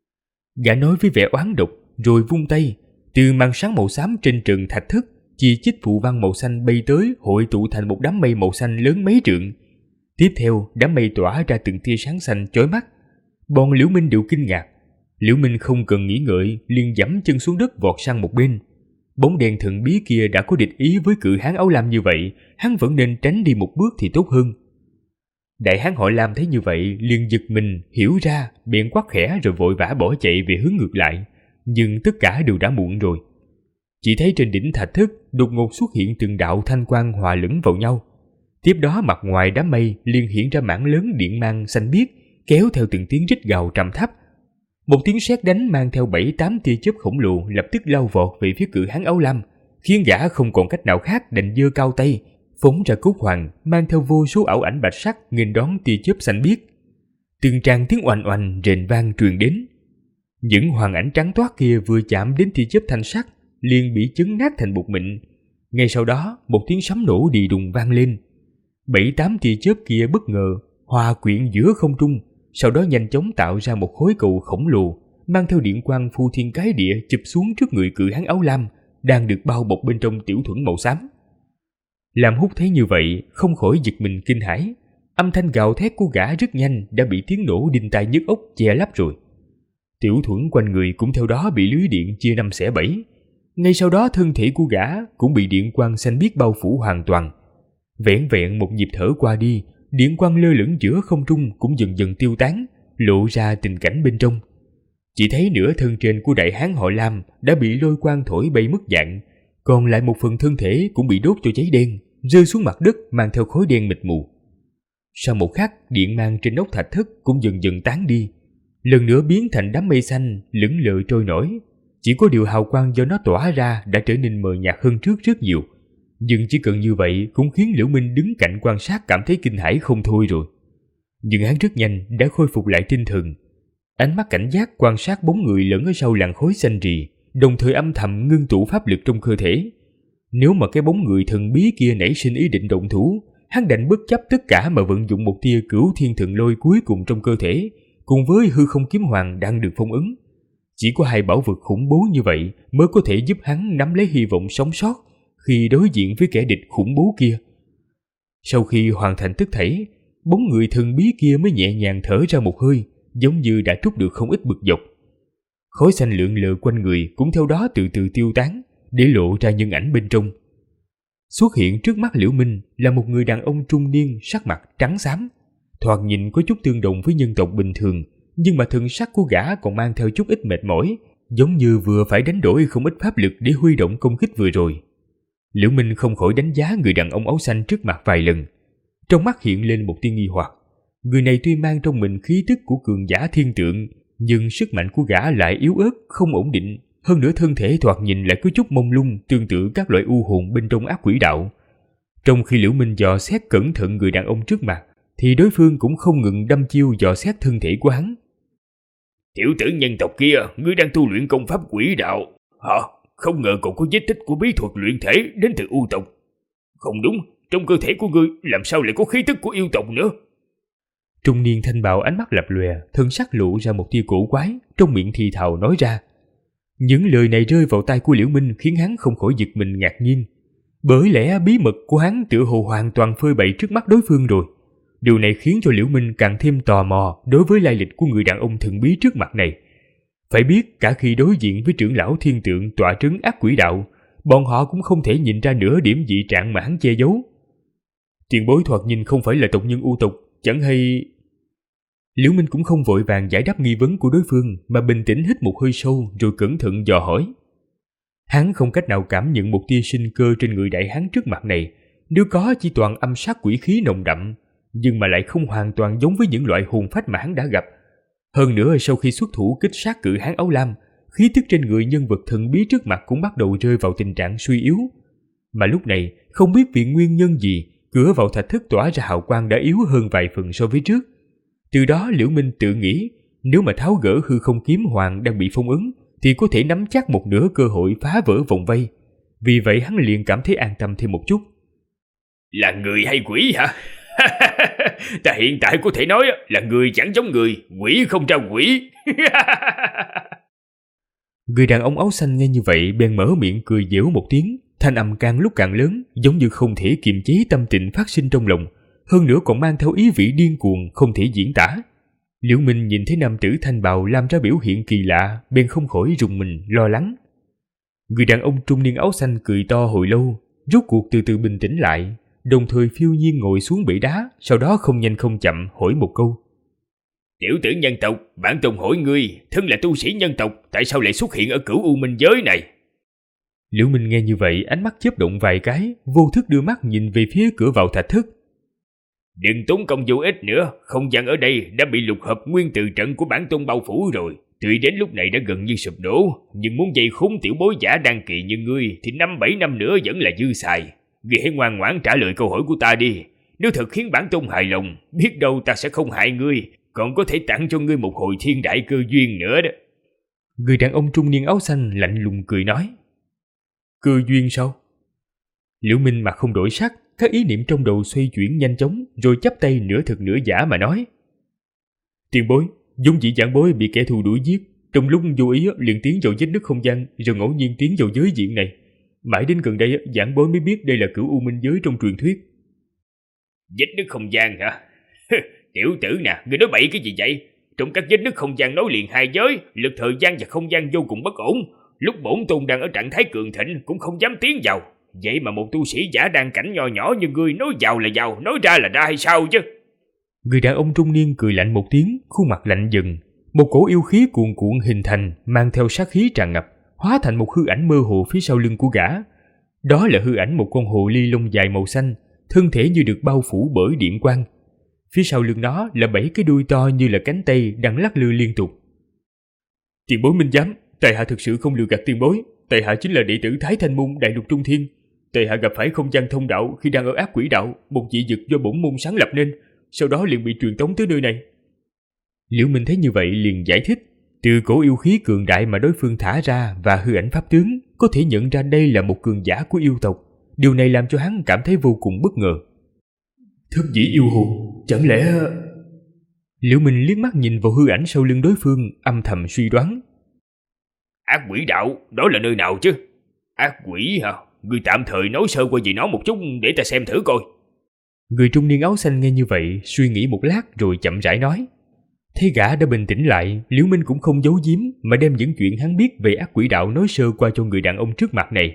Gã nói với vẻ oán độc, rồi vung tay, từ màn sáng màu xám trên trần thạch thất, chi chít phù văn màu xanh bay tới, hội tụ thành một đám mây màu xanh lớn mấy trượng. Tiếp theo, đám mây tỏa ra từng tia sáng xanh chói mắt. Bọn Liễu Minh đều kinh ngạc. Liễu Minh không cần nghĩ ngợi, liền giẫm chân xuống đất vọt sang một bên. Bóng đèn thần bí kia đã có địch ý với cự hán áo lam như vậy, hắn vẫn nên tránh đi một bước thì tốt hơn. Đại hán họ Lam thấy như vậy, liền giật mình, hiểu ra, bèn quát khẽ rồi vội vã bỏ chạy về hướng ngược lại. Nhưng tất cả đều đã muộn rồi. Chỉ thấy trên đỉnh thạch thất đột ngột xuất hiện từng đạo thanh quang hòa lẫn vào nhau. Tiếp đó mặt ngoài đám mây liền hiện ra mảng lớn điện mang xanh biếc, kéo theo từng tiếng rít gào trầm thấp. Một tiếng sét đánh mang theo 7-8 tia chớp khổng lồ lập tức lao vọt về phía cự hán áo lam, khiến gã không còn cách nào khác đành giơ cao tay, phóng ra cúc hoàng mang theo vô số ảo ảnh bạch sắc nghênh đón tia chớp xanh biếc. Từng tràng tiếng oanh oanh rền vang truyền đến. Những hoàng ảnh trắng toát kia vừa chạm đến tia chớp thanh sắc liền bị chấn nát thành bột mịn. Ngay sau đó, một tiếng sấm nổ đi đùng vang lên. 7-8 tia chớp kia bất ngờ hòa quyện giữa không trung, sau đó nhanh chóng tạo ra một khối cầu khổng lồ, mang theo điện quang phu thiên cái địa chụp xuống trước người cự hán áo lam, đang được bao bọc bên trong tiểu thuẫn màu xám. Lam Húc thấy như vậy, không khỏi giật mình kinh hãi. Âm thanh gào thét của gã rất nhanh đã bị tiếng nổ đinh tai nhức óc che lấp rồi. Tiểu thuẫn quanh người cũng theo đó bị lưới điện chia 5 xẻ 7. Ngay sau đó thân thể của gã cũng bị điện quang xanh biếc bao phủ hoàn toàn. Vẻn vẹn một nhịp thở qua đi, điện quang lơ lửng giữa không trung cũng dần dần tiêu tán, lộ ra tình cảnh bên trong. Chỉ thấy nửa thân trên của đại hán họ Lam đã bị lôi quang thổi bay mất dạng, còn lại một phần thân thể cũng bị đốt cho cháy đen, rơi xuống mặt đất mang theo khói đen mịt mù. Sau một khắc, điện mang trên nóc thạch thất cũng dần dần tán đi, lần nữa biến thành đám mây xanh lững lờ trôi nổi. Chỉ có điều hào quang do nó tỏa ra đã trở nên mờ nhạt hơn trước rất nhiều. Nhưng chỉ cần như vậy cũng khiến Liễu Minh đứng cạnh quan sát cảm thấy kinh hãi không thôi rồi. Nhưng hắn rất nhanh đã khôi phục lại tinh thần. Ánh mắt cảnh giác quan sát bóng người lẫn ở sau làn khói xanh rì, đồng thời âm thầm ngưng tụ pháp lực trong cơ thể. Nếu mà cái bóng người thần bí kia nảy sinh ý định động thủ, hắn đành bất chấp tất cả mà vận dụng một tia cửu thiên thần lôi cuối cùng trong cơ thể, cùng với hư không kiếm hoàng đang được phong ấn. Chỉ có hai bảo vật khủng bố như vậy mới có thể giúp hắn nắm lấy hy vọng sống sót khi đối diện với kẻ địch khủng bố kia. Sau khi hoàn thành tất thảy, bóng người thần bí kia mới nhẹ nhàng thở ra một hơi, giống như đã trút được không ít bực dọc. Khói xanh lượn lờ quanh người cũng theo đó từ từ tiêu tán, để lộ ra nhân ảnh bên trong. Xuất hiện trước mắt Liễu Minh là một người đàn ông trung niên, sắc mặt trắng xám, thoạt nhìn có chút tương đồng với nhân tộc bình thường, nhưng mà thần sắc của gã còn mang theo chút ít mệt mỏi, giống như vừa phải đánh đổi không ít pháp lực để huy động công kích vừa rồi. Liễu Minh không khỏi đánh giá người đàn ông áo xanh trước mặt vài lần, trong mắt hiện lên một tia nghi hoặc. Người này tuy mang trong mình khí tức của cường giả thiên tượng, nhưng sức mạnh của gã lại yếu ớt, không ổn định, hơn nữa thân thể thoạt nhìn lại có chút mông lung, tương tự các loại u hồn bên trong ác quỷ đạo. Trong khi Liễu Minh dò xét cẩn thận người đàn ông trước mặt, thì đối phương cũng không ngừng đâm chiêu dò xét thân thể của hắn. Tiểu tử nhân tộc kia, ngươi đang tu luyện công pháp quỷ đạo. Hả? Không ngờ còn có vết tích của bí thuật luyện thể đến từ u tộc. Không đúng, trong cơ thể của ngươi làm sao lại có khí tức của yêu tộc nữa? Trung niên thanh bào ánh mắt lập lòe, thân sắc lộ ra một tia cổ quái, trong miệng thì thào nói ra. Những lời này rơi vào tai của Liễu Minh khiến hắn không khỏi giật mình ngạc nhiên. Bởi lẽ bí mật của hắn tựa hồ hoàn toàn phơi bày trước mắt đối phương rồi. Điều này khiến cho Liễu Minh càng thêm tò mò đối với lai lịch của người đàn ông thần bí trước mặt này. Phải biết cả khi đối diện với trưởng lão thiên tượng tọa trấn ác quỷ đạo, bọn họ cũng không thể nhìn ra nửa điểm dị trạng mà hắn che giấu. Tiền bối thoạt nhìn không phải là tộc nhân U tộc, chẳng hay... Liễu Minh cũng không vội vàng giải đáp nghi vấn của đối phương, mà bình tĩnh hít một hơi sâu rồi cẩn thận dò hỏi. Hắn không cách nào cảm nhận một tia sinh cơ trên người đại hán trước mặt này, nếu có chỉ toàn âm sát quỷ khí nồng đậm, nhưng mà lại không hoàn toàn giống với những loại hồn phách mà hắn đã gặp. Hơn nữa sau khi xuất thủ kích sát cự hán áo lam, khí tức trên người nhân vật thần bí trước mặt cũng bắt đầu rơi vào tình trạng suy yếu. Mà lúc này, không biết vì nguyên nhân gì, cửa vào thạch thất tỏa ra hào quang đã yếu hơn vài phần so với trước. Từ đó Liễu Minh tự nghĩ, nếu mà tháo gỡ hư không kiếm hoàng đang bị phong ấn, thì có thể nắm chắc một nửa cơ hội phá vỡ vòng vây. Vì vậy hắn liền cảm thấy an tâm thêm một chút. Là người hay quỷ hả? Ta hiện tại có thể nói là người chẳng giống người, quỷ không ra quỷ. Người đàn ông áo xanh nghe như vậy bèn mở miệng cười giễu một tiếng, thanh âm càng lúc càng lớn, giống như không thể kiềm chế tâm tình phát sinh trong lòng, hơn nữa còn mang theo ý vị điên cuồng không thể diễn tả. Liễu Minh nhìn thấy nam tử thanh bào làm ra biểu hiện kỳ lạ, bèn không khỏi rùng mình lo lắng. Người đàn ông trung niên áo xanh cười to hồi lâu, rốt cuộc từ từ bình tĩnh lại, đồng thời phiêu nhiên ngồi xuống bể đá, sau đó không nhanh không chậm hỏi một câu. Tiểu tử nhân tộc, bản tông hỏi ngươi, thân là tu sĩ nhân tộc, tại sao lại xuất hiện ở Cửu U Minh giới này? Liễu Minh nghe như vậy, ánh mắt chớp động vài cái, vô thức đưa mắt nhìn về phía cửa vào thạch thất. Đừng tốn công vô ích nữa, không gian ở đây đã bị lục hợp nguyên từ trận của bản tông bao phủ rồi. Tuy đến lúc này đã gần như sụp đổ, nhưng muốn dây khốn tiểu bối giả đan kỵ như ngươi thì 5-7 năm nữa vẫn là dư xài. Ngươi hãy ngoan ngoãn trả lời câu hỏi của ta đi. Nếu thật khiến bản tông hài lòng, biết đâu ta sẽ không hại ngươi, còn có thể tặng cho ngươi một hồi thiên đại cơ duyên nữa đó. Người đàn ông trung niên áo xanh lạnh lùng cười nói. Cơ duyên sao? Liễu Minh mặt không đổi sắc, các ý niệm trong đầu xoay chuyển nhanh chóng, rồi chắp tay nửa thực nửa giả mà nói. Tiền bối, vốn dĩ giảng bối bị kẻ thù đuổi giết, trong lúc vô ý liền tiến vào vết nứt không gian, rồi ngẫu nhiên tiến vào giới diện này. Mãi đến gần đây giảng bối mới biết đây là Cửu U Minh giới trong truyền thuyết. Vết nứt không gian hả? Tiểu tử nè, ngươi nói bậy cái gì vậy? Trong các vết nứt không gian nối liền hai giới, lực thời gian và không gian vô cùng bất ổn. Lúc bổn tôn đang ở trạng thái cường thịnh cũng không dám tiến vào. Vậy mà một tu sĩ giả đang cảnh nho nhỏ như ngươi nói vào là vào, nói ra là ra hay sao chứ? Người đàn ông trung niên cười lạnh một tiếng, khuôn mặt lạnh dần. Một cổ yêu khí cuồn cuộn hình thành, mang theo sát khí tràn ngập, hóa thành một hư ảnh mơ hồ phía sau lưng của gã. Đó là hư ảnh một con hồ ly lông dài màu xanh, thân thể như được bao phủ bởi điện quang. Phía sau lưng nó là 7 cái đuôi to như là cánh tay đang lắc lư liên tục. Tiền bối minh giám, tại hạ thực sự không lừa gạt tiền bối. Tại hạ chính là đệ tử Thái Thanh Môn Đại Lục Trung Thiên. Tại hạ gặp phải không gian thông đạo khi đang ở ác quỷ đạo, một dị dực do bổn môn sáng lập nên, sau đó liền bị truyền tống tới nơi này. Liễu Minh thấy như vậy liền giải thích, từ cổ yêu khí cường đại mà đối phương thả ra và hư ảnh pháp tướng, có thể nhận ra đây là một cường giả của yêu tộc. Điều này làm cho hắn cảm thấy vô cùng bất ngờ. Thất dĩ yêu hồn, chẳng lẽ... Liễu Minh liếc mắt nhìn vào hư ảnh sau lưng đối phương, âm thầm suy đoán. Ác quỷ đạo, đó là nơi nào chứ? Ác quỷ hả? Ngươi tạm thời nói sơ qua về nó một chút để ta xem thử coi. Người trung niên áo xanh nghe như vậy, suy nghĩ một lát rồi chậm rãi nói. Thấy gã đã bình tĩnh lại, Liễu Minh cũng không giấu giếm mà đem những chuyện hắn biết về ác quỷ đạo nói sơ qua cho người đàn ông trước mặt này.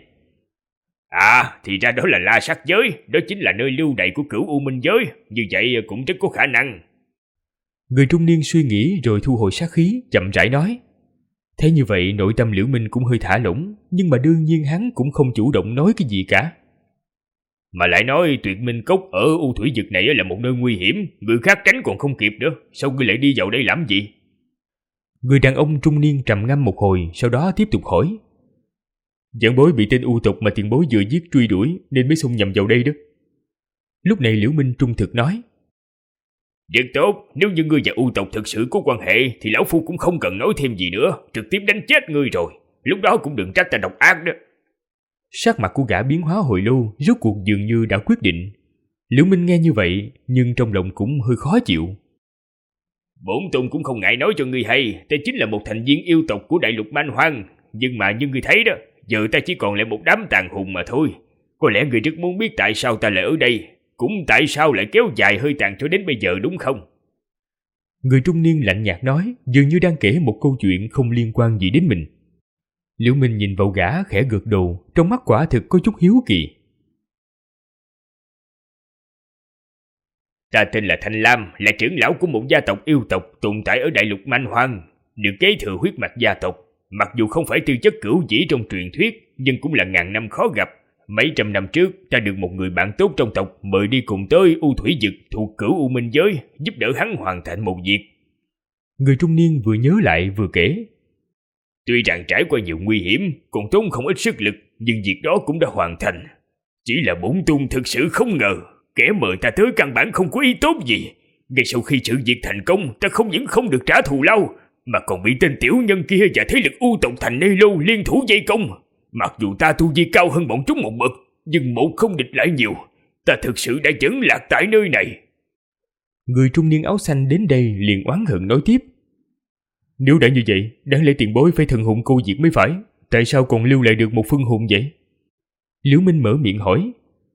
À, thì ra đó là La Sát giới, đó chính là nơi lưu đày của Cửu U Minh giới, như vậy cũng rất có khả năng. Người trung niên suy nghĩ rồi thu hồi sát khí, chậm rãi nói. Thế như vậy nội tâm Liễu Minh cũng hơi thả lỏng, nhưng mà đương nhiên hắn cũng không chủ động nói cái gì cả. Mà lại nói Tuyệt Minh Cốc ở U Thủy Vực này là một nơi nguy hiểm, người khác tránh còn không kịp nữa, sao ngươi lại đi vào đây làm gì? Người đàn ông trung niên trầm ngâm một hồi, sau đó tiếp tục hỏi. Giảng bối bị tên U tộc mà tiền bối vừa giết truy đuổi nên mới xông nhầm vào đây đó. Lúc này Liễu Minh trung thực nói. Rất tốt, nếu như ngươi và U tộc thực sự có quan hệ thì lão phu cũng không cần nói thêm gì nữa, trực tiếp đánh chết ngươi rồi, lúc đó cũng đừng trách ta độc ác đó. Sắc mặt của gã biến hóa hồi lâu, rốt cuộc dường như đã quyết định. Liễu Minh nghe như vậy, nhưng trong lòng cũng hơi khó chịu. Bổn tôn cũng không ngại nói cho ngươi hay, ta chính là một thành viên yêu tộc của đại lục Man Hoang, nhưng mà như ngươi thấy đó, giờ ta chỉ còn lại một đám tàn hồn mà thôi. Có lẽ ngươi rất muốn biết tại sao ta lại ở đây, cũng tại sao lại kéo dài hơi tàn cho đến bây giờ đúng không? Người trung niên lạnh nhạt nói, dường như đang kể một câu chuyện không liên quan gì đến mình. Liễu Minh nhìn vào gã khẽ gật đầu, trong mắt quả thực có chút hiếu kỳ. Ta tên là Thanh Lam, là trưởng lão của một gia tộc yêu tộc tồn tại ở đại lục Man Hoang, được kế thừa huyết mạch gia tộc. Mặc dù không phải tư chất cửu dĩ trong truyền thuyết, nhưng cũng là ngàn năm khó gặp. Mấy trăm năm trước, ta được một người bạn tốt trong tộc mời đi cùng tới U Thủy Dực thuộc Cửu U Minh Giới, giúp đỡ hắn hoàn thành một việc. Người trung niên vừa nhớ lại vừa kể. Tuy rằng trải qua nhiều nguy hiểm, còn tốn không ít sức lực, nhưng việc đó cũng đã hoàn thành. Chỉ là bổn tôn thực sự không ngờ, kẻ mời ta tới căn bản không có ý tốt gì. Ngay sau khi sự việc thành công, ta không những không được trả thù lao, mà còn bị tên tiểu nhân kia và thế lực U tộc thành Nê Lô liên thủ vây công. Mặc dù ta tu vi cao hơn bọn chúng một bậc, nhưng một không địch lại nhiều. Ta thực sự đã dẫn lạc tại nơi này. Người trung niên áo xanh đến đây liền oán hận nói tiếp. Nếu đã như vậy, đáng lẽ tiền bối phải thần hồn cô diệt mới phải. Tại sao còn lưu lại được một phân hồn vậy? Liễu Minh mở miệng hỏi.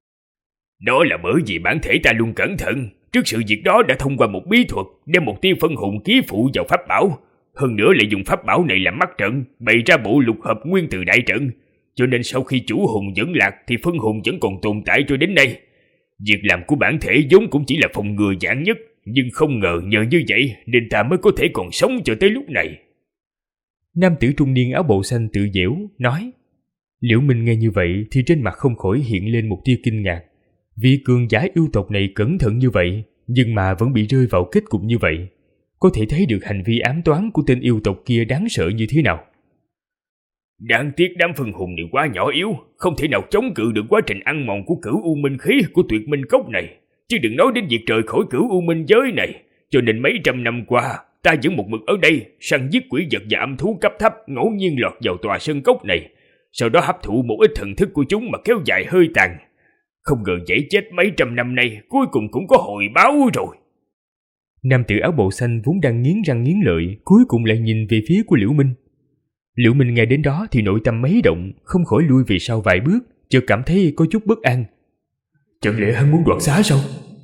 Đó là bởi vì bản thể ta luôn cẩn thận. Trước sự việc đó đã thông qua một bí thuật, đem một tia phân hồn ký phụ vào pháp bảo. Hơn nữa lại dùng pháp bảo này làm mắt trận, bày ra bộ lục hợp nguyên từ đại trận. Cho nên sau khi chủ hồn dẫn lạc thì phân hồn vẫn còn tồn tại cho đến nay. Việc làm của bản thể vốn cũng chỉ là phòng ngừa giản nhất, nhưng không ngờ nhờ như vậy nên ta mới có thể còn sống cho tới lúc này. Nam tử trung niên áo bào xanh tự giễu nói. Liễu Minh nghe như vậy thì trên mặt không khỏi hiện lên một tia kinh ngạc. Vị cường giả yêu tộc này cẩn thận như vậy, nhưng mà vẫn bị rơi vào kết cục như vậy. Có thể thấy được hành vi ám toán của tên yêu tộc kia đáng sợ như thế nào. Đáng tiếc đám phân hồn này quá nhỏ yếu, không thể nào chống cự được quá trình ăn mòn của Cửu U Minh khí của Tuyệt Minh Cốc này. Chứ đừng nói đến việc rời khỏi Cửu U Minh giới này. Cho nên mấy trăm năm qua, ta vẫn một mực ở đây, săn giết quỷ vật và âm thú cấp thấp ngẫu nhiên lọt vào tòa sơn cốc này. Sau đó hấp thụ một ít thần thức của chúng mà kéo dài hơi tàn. Không ngờ dễ chết mấy trăm năm nay, cuối cùng cũng có hồi báo rồi. Nam tử áo bào xanh vốn đang nghiến răng nghiến lợi, cuối cùng lại nhìn về phía của Liễu Minh. Liễu Minh nghe đến đó thì nội tâm mấy động, không khỏi lui về sau vài bước, chợt cảm thấy có chút bất an. Chẳng lẽ hắn muốn đoạt xá sao?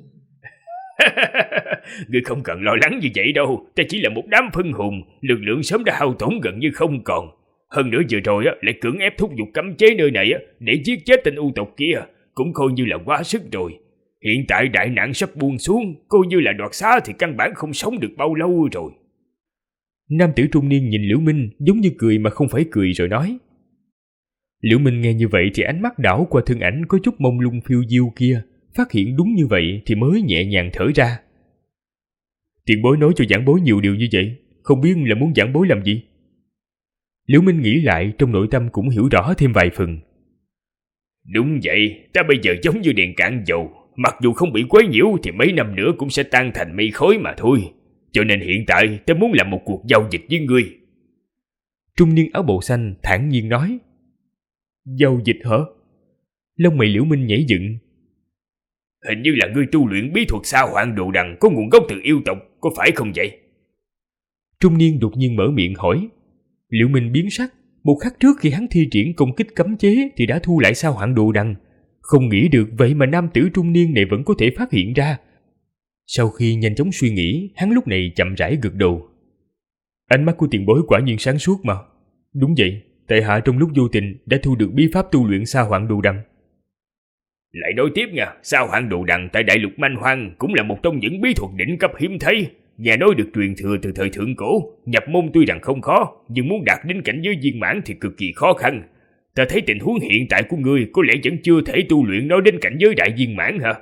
Ngươi không cần lo lắng như vậy đâu, ta chỉ là một đám phân hồn, lực lượng sớm đã hao tổn gần như không còn. Hơn nữa vừa rồi lại cưỡng ép thúc giục cấm chế nơi này để giết chết tên U tộc kia, cũng coi như là quá sức rồi. Hiện tại đại nạn sắp buông xuống, coi như là đoạt xá thì căn bản không sống được bao lâu rồi. Nam tử trung niên nhìn Liễu Minh giống như cười mà không phải cười rồi nói. Liễu Minh nghe như vậy thì ánh mắt đảo qua thân ảnh có chút mông lung phiêu diêu kia, phát hiện đúng như vậy thì mới nhẹ nhàng thở ra. Tiền bối nói cho giảng bối nhiều điều như vậy, không biết là muốn giảng bối làm gì? Liễu Minh nghĩ lại, trong nội tâm cũng hiểu rõ thêm vài phần. Đúng vậy, ta bây giờ giống như đèn cạn dầu, mặc dù không bị quấy nhiễu thì mấy năm nữa cũng sẽ tan thành mây khói mà thôi. Cho nên hiện tại ta muốn làm một cuộc giao dịch với ngươi. Trung niên áo bào xanh thản nhiên nói. Giao dịch hả? Lông mày Liễu Minh nhảy dựng. Hình như là ngươi tu luyện bí thuật Sa Hoạn Đồ Đằng có nguồn gốc từ yêu tộc, có phải không vậy? Trung niên đột nhiên mở miệng hỏi. Liễu Minh biến sắc, một khắc trước khi hắn thi triển công kích cấm chế thì đã thu lại Sa Hoạn Đồ Đằng. Không nghĩ được vậy mà nam tử trung niên này vẫn có thể phát hiện ra. Sau khi nhanh chóng suy nghĩ, hắn lúc này chậm rãi gật đầu. Ánh mắt của tiền bối quả nhiên sáng suốt mà. Đúng vậy, tại hạ trong lúc vô tình đã thu được bí pháp tu luyện Sa Hoạn Đồ Đằng. Lại nói tiếp nha, Sa Hoạn Đồ Đằng tại đại lục Man Hoang cũng là một trong những bí thuật đỉnh cấp hiếm thấy. Nghe nói được truyền thừa từ thời thượng cổ, nhập môn tuy rằng không khó, nhưng muốn đạt đến cảnh giới viên mãn thì cực kỳ khó khăn. Ta thấy tình huống hiện tại của ngươi có lẽ vẫn chưa thể tu luyện nó đến cảnh giới đại viên mãn hả?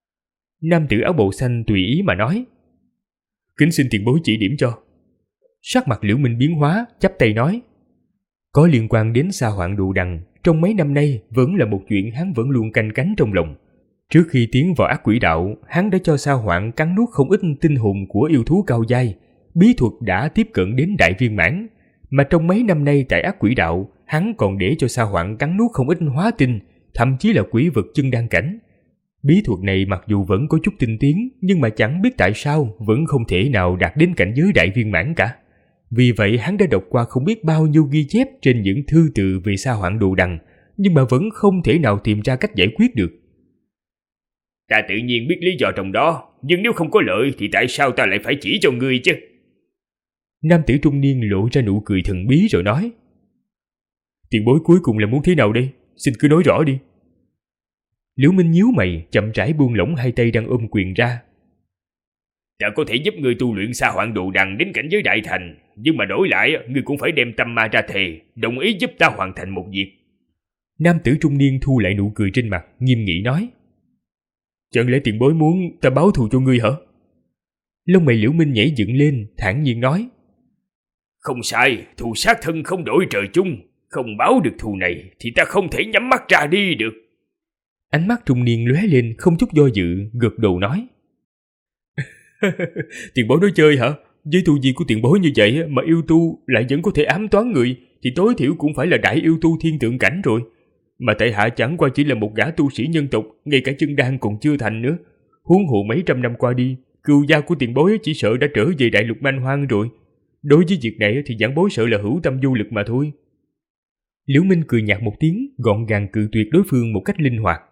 Nam tử áo bào xanh tùy ý mà nói. Kính xin tiền bối chỉ điểm cho. Sắc mặt Liễu Minh biến hóa, chắp tay nói. Có liên quan đến Sa Hoạn Đồ Đằng, trong mấy năm nay vẫn là một chuyện hắn vẫn luôn canh cánh trong lòng. Trước khi tiến vào ác quỷ đạo, hắn đã cho Sa Hoạn cắn nuốt không ít tinh hồn của yêu thú cao giai. Bí thuật đã tiếp cận đến đại viên mãn. Mà trong mấy năm nay tại ác quỷ đạo, hắn còn để cho Sa Hoạn cắn nuốt không ít hóa tinh, thậm chí là quỷ vật chân đan cảnh. Bí thuật này mặc dù vẫn có chút tinh tiến, nhưng mà chẳng biết tại sao vẫn không thể nào đạt đến cảnh giới đại viên mãn cả. Vì vậy hắn đã đọc qua không biết bao nhiêu ghi chép trên những thư từ về Sa Hoạn Đồ Đằng, nhưng mà vẫn không thể nào tìm ra cách giải quyết được. Ta tự nhiên biết lý do trong đó, nhưng nếu không có lợi thì tại sao ta lại phải chỉ cho ngươi chứ? Nam tử trung niên lộ ra nụ cười thần bí rồi nói. Tiền bối cuối cùng là muốn thế nào đây? Xin cứ nói rõ đi. Liễu Minh nhíu mày, chậm rãi buông lỏng hai tay đang ôm quyền ra. Ta có thể giúp ngươi tu luyện Sa Hoạn Đồ Đằng đến cảnh giới đại thành, nhưng mà đổi lại ngươi cũng phải đem tâm ma ra thề, đồng ý giúp ta hoàn thành một việc. Nam tử trung niên thu lại nụ cười trên mặt, nghiêm nghị nói. Chẳng lẽ tiền bối muốn ta báo thù cho ngươi hả? Lông mày Liễu Minh nhảy dựng lên, thản nhiên nói. Không sai, thù sát thân không đổi trời chung, không báo được thù này thì ta không thể nhắm mắt ra đi được. Ánh mắt trung niên lóe lên không chút do dự, gật đầu nói. Tiền bối nói chơi hả? Với tu vi của tiền bối như vậy mà yêu tu lại vẫn có thể ám toán người, thì tối thiểu cũng phải là đại yêu tu thiên tượng cảnh rồi. Mà tại hạ chẳng qua chỉ là một gã tu sĩ nhân tộc, ngay cả chân đan còn chưa thành nữa. Huống hồ mấy trăm năm qua đi, cừu gia của tiền bối chỉ sợ đã trở về đại lục man hoang rồi. Đối với việc này thì giảng bối sợ là hữu tâm du lịch mà thôi. Liễu Minh cười nhạt một tiếng, gọn gàng cự tuyệt đối phương một cách linh hoạt.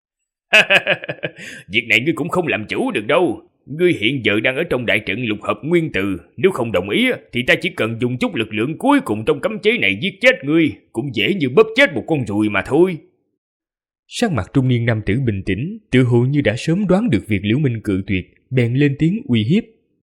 Việc này ngươi cũng không làm chủ được đâu. Ngươi hiện giờ đang ở trong đại trận lục hợp nguyên từ, nếu không đồng ý thì ta chỉ cần dùng chút lực lượng cuối cùng trong cấm chế này giết chết ngươi, cũng dễ như bóp chết một con ruồi mà thôi. Sắc mặt trung niên nam tử bình tĩnh, tựa hồ như đã sớm đoán được việc Liễu Minh cự tuyệt, bèn lên tiếng uy hiếp.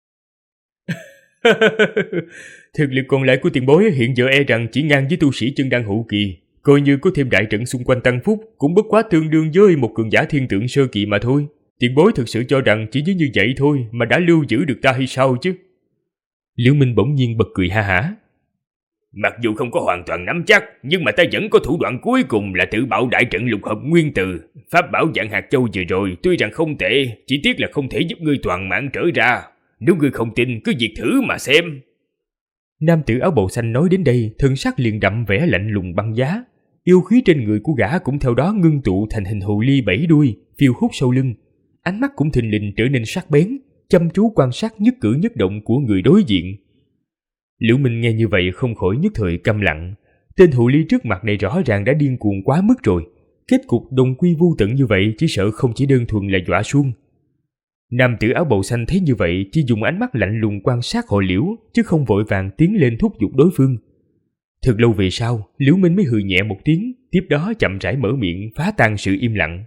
Thực lực còn lại của tiền bối hiện giờ e rằng chỉ ngang với tu sĩ chân đan hậu kỳ, coi như có thêm đại trận xung quanh tăng phúc cũng bất quá tương đương với một cường giả thiên tượng sơ kỳ mà thôi. Tiền bối thực sự cho rằng chỉ với như vậy thôi mà đã lưu giữ được ta hay sao chứ? Liễu Minh bỗng nhiên bật cười ha hả. Mặc dù không có hoàn toàn nắm chắc, nhưng mà ta vẫn có thủ đoạn cuối cùng là tự bạo đại trận lục hợp nguyên từ. Pháp bảo dạng hạt châu vừa rồi tuy rằng không tệ, chỉ tiếc là không thể giúp ngươi toàn mạng trở ra. Nếu ngươi không tin, cứ việc thử mà xem. Nam tử áo bào xanh nói đến đây, thân sắc liền đậm vẻ lạnh lùng băng giá. Yêu khí trên người của gã cũng theo đó ngưng tụ thành hình hồ ly 7 đuôi, phiêu hút sau lưng. Ánh mắt cũng thình lình trở nên sắc bén, chăm chú quan sát nhất cử nhất động của người đối diện. Liễu Minh nghe như vậy không khỏi nhất thời câm lặng. Tên hồ ly trước mặt này rõ ràng đã điên cuồng quá mức rồi. Kết cục đồng quy vô tận như vậy chỉ sợ không chỉ đơn thuần là dọa suông. Nam tử áo bào xanh thấy như vậy chỉ dùng ánh mắt lạnh lùng quan sát họ Liễu, chứ không vội vàng tiến lên thúc giục đối phương. Thật lâu về sau, Liễu Minh mới hừ nhẹ một tiếng, tiếp đó chậm rãi mở miệng phá tan sự im lặng.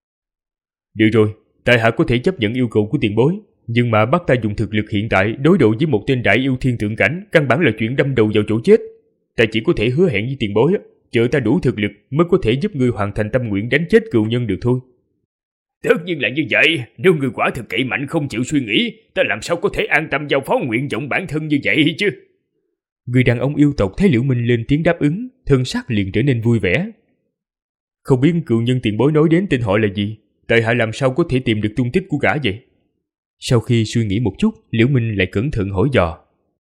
Được rồi, tại hạ có thể chấp nhận yêu cầu của tiền bối, nhưng mà bắt ta dùng thực lực hiện tại đối đầu với một tên đại yêu thiên tượng cảnh, căn bản là chuyện đâm đầu vào chỗ chết. Ta chỉ có thể hứa hẹn với tiền bối, chờ ta đủ thực lực mới có thể giúp ngươi hoàn thành tâm nguyện đánh chết cừu nhân được thôi. Tất nhiên là như vậy, nếu ngươi quả thực cậy mạnh không chịu suy nghĩ, ta làm sao có thể an tâm giao phó nguyện vọng bản thân như vậy chứ? Người đàn ông yêu tộc thấy Liễu Minh lên tiếng đáp ứng, thân sắc liền trở nên vui vẻ. Không biết cừu nhân tiền bối nói đến tên họ là gì, tại hạ làm sao có thể tìm được tung tích của gã vậy? Sau khi suy nghĩ một chút, Liễu Minh lại cẩn thận hỏi dò.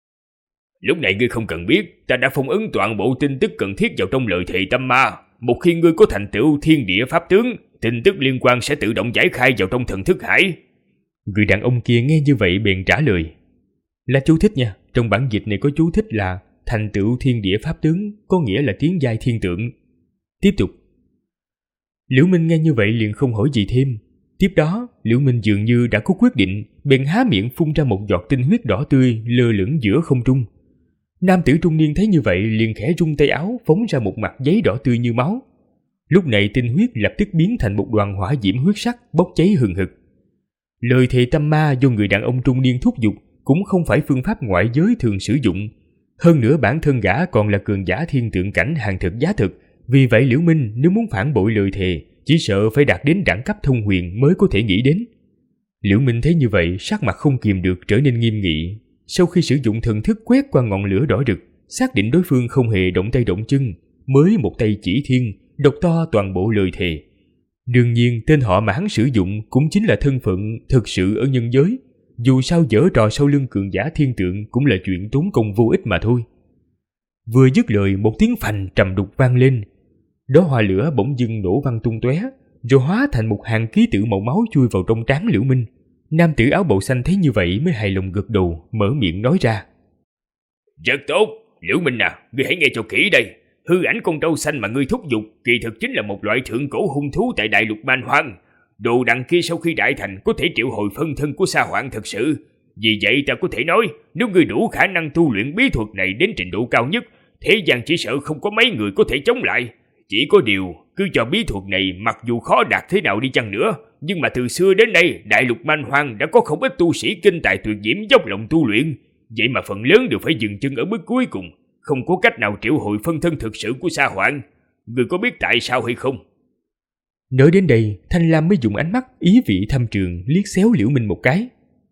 Lúc này ngươi không cần biết, ta đã phong ấn toàn bộ tin tức cần thiết vào trong lời thề tâm ma. Một khi ngươi có thành tựu thiên địa pháp tướng, tin tức liên quan sẽ tự động giải khai vào trong thần thức hải. Người đàn ông kia nghe như vậy bèn trả lời. Là chú thích nha, trong bản dịch này có chú thích là thành tựu thiên địa pháp tướng, có nghĩa là tiến giai thiên tượng. Tiếp tục. Liễu Minh nghe như vậy liền không hỏi gì thêm. Tiếp đó, Liễu Minh dường như đã có quyết định, bèn há miệng phun ra một giọt tinh huyết đỏ tươi lơ lửng giữa không trung. Nam tử trung niên thấy như vậy liền khẽ rung tay áo phóng ra một mặt giấy đỏ tươi như máu. Lúc này tinh huyết lập tức biến thành một đoàn hỏa diễm huyết sắc bốc cháy hừng hực. Lời thề tâm ma do người đàn ông trung niên thúc giục cũng không phải phương pháp ngoại giới thường sử dụng. Hơn nữa bản thân gã còn là cường giả thiên tượng cảnh hàng thực giá thực. Vì vậy Liễu Minh nếu muốn phản bội lời thề, chỉ sợ phải đạt đến đẳng cấp thông huyền mới có thể nghĩ đến. Liễu Minh thấy như vậy, sắc mặt không kìm được trở nên nghiêm nghị. Sau khi sử dụng thần thức quét qua ngọn lửa đỏ rực, xác định đối phương không hề động tay động chân, mới một tay chỉ thiên, đọc to toàn bộ lời thề. Đương nhiên tên họ mà hắn sử dụng cũng chính là thân phận thực sự ở nhân giới. Dù sao giở trò sau lưng cường giả thiên tượng cũng là chuyện tốn công vô ích mà thôi. Vừa dứt lời, một tiếng phành trầm đục vang lên. Đó hoa lửa bỗng dưng nổ văng tung tóe, rồi hóa thành một hàng ký tự màu máu chui vào trong trán Liễu Minh. Nam tử áo bào xanh thấy như vậy mới hài lòng gật đầu, mở miệng nói ra. Rất tốt, Liễu Minh à, ngươi hãy nghe cho kỹ đây. Hư ảnh con trâu xanh mà ngươi thúc giục kỳ thực chính là một loại thượng cổ hung thú tại đại lục man hoang. Đồ đằng kia sau khi đại thành có thể triệu hồi phân thân của Sa Hoạn thật sự. Vì vậy ta có thể nói, nếu ngươi đủ khả năng tu luyện bí thuật này đến trình độ cao nhất, thế gian chỉ sợ không có mấy người có thể chống lại. Chỉ có điều, cứ cho bí thuật này mặc dù khó đạt thế nào đi chăng nữa, nhưng mà từ xưa đến nay đại lục man hoang đã có không ít tu sĩ kinh tài tuyệt diễm dốc lòng tu luyện, vậy mà phần lớn đều phải dừng chân ở bước cuối cùng, không có cách nào triệu hồi phân thân thực sự của Sa Hoạn. Người có biết tại sao hay không? Nói đến đây, Thanh Lam mới dùng ánh mắt ý vị thâm trường liếc xéo Liễu Minh một cái.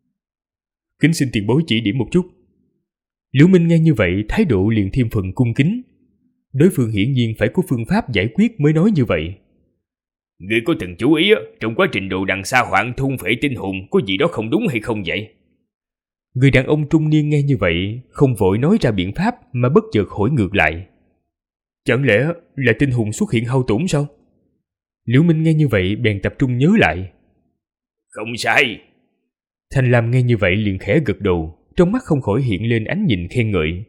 Kính xin tiền bối chỉ điểm một chút. Liễu Minh nghe như vậy, thái độ liền thêm phần cung kính. Đối phương hiển nhiên phải có phương pháp giải quyết mới nói như vậy. Người có từng chú ý trong quá trình đồ đằng Sa Hoạn thôn phệ tinh hồn có gì đó không đúng hay không vậy? Người đàn ông trung niên nghe như vậy, không vội nói ra biện pháp mà bất chợt hỏi ngược lại. Chẳng lẽ là tinh hồn xuất hiện hao tổn sao? Liễu Minh nghe như vậy bèn tập trung nhớ lại. Không sai. Thanh Lam nghe như vậy liền khẽ gật đầu, trong mắt không khỏi hiện lên ánh nhìn khen ngợi.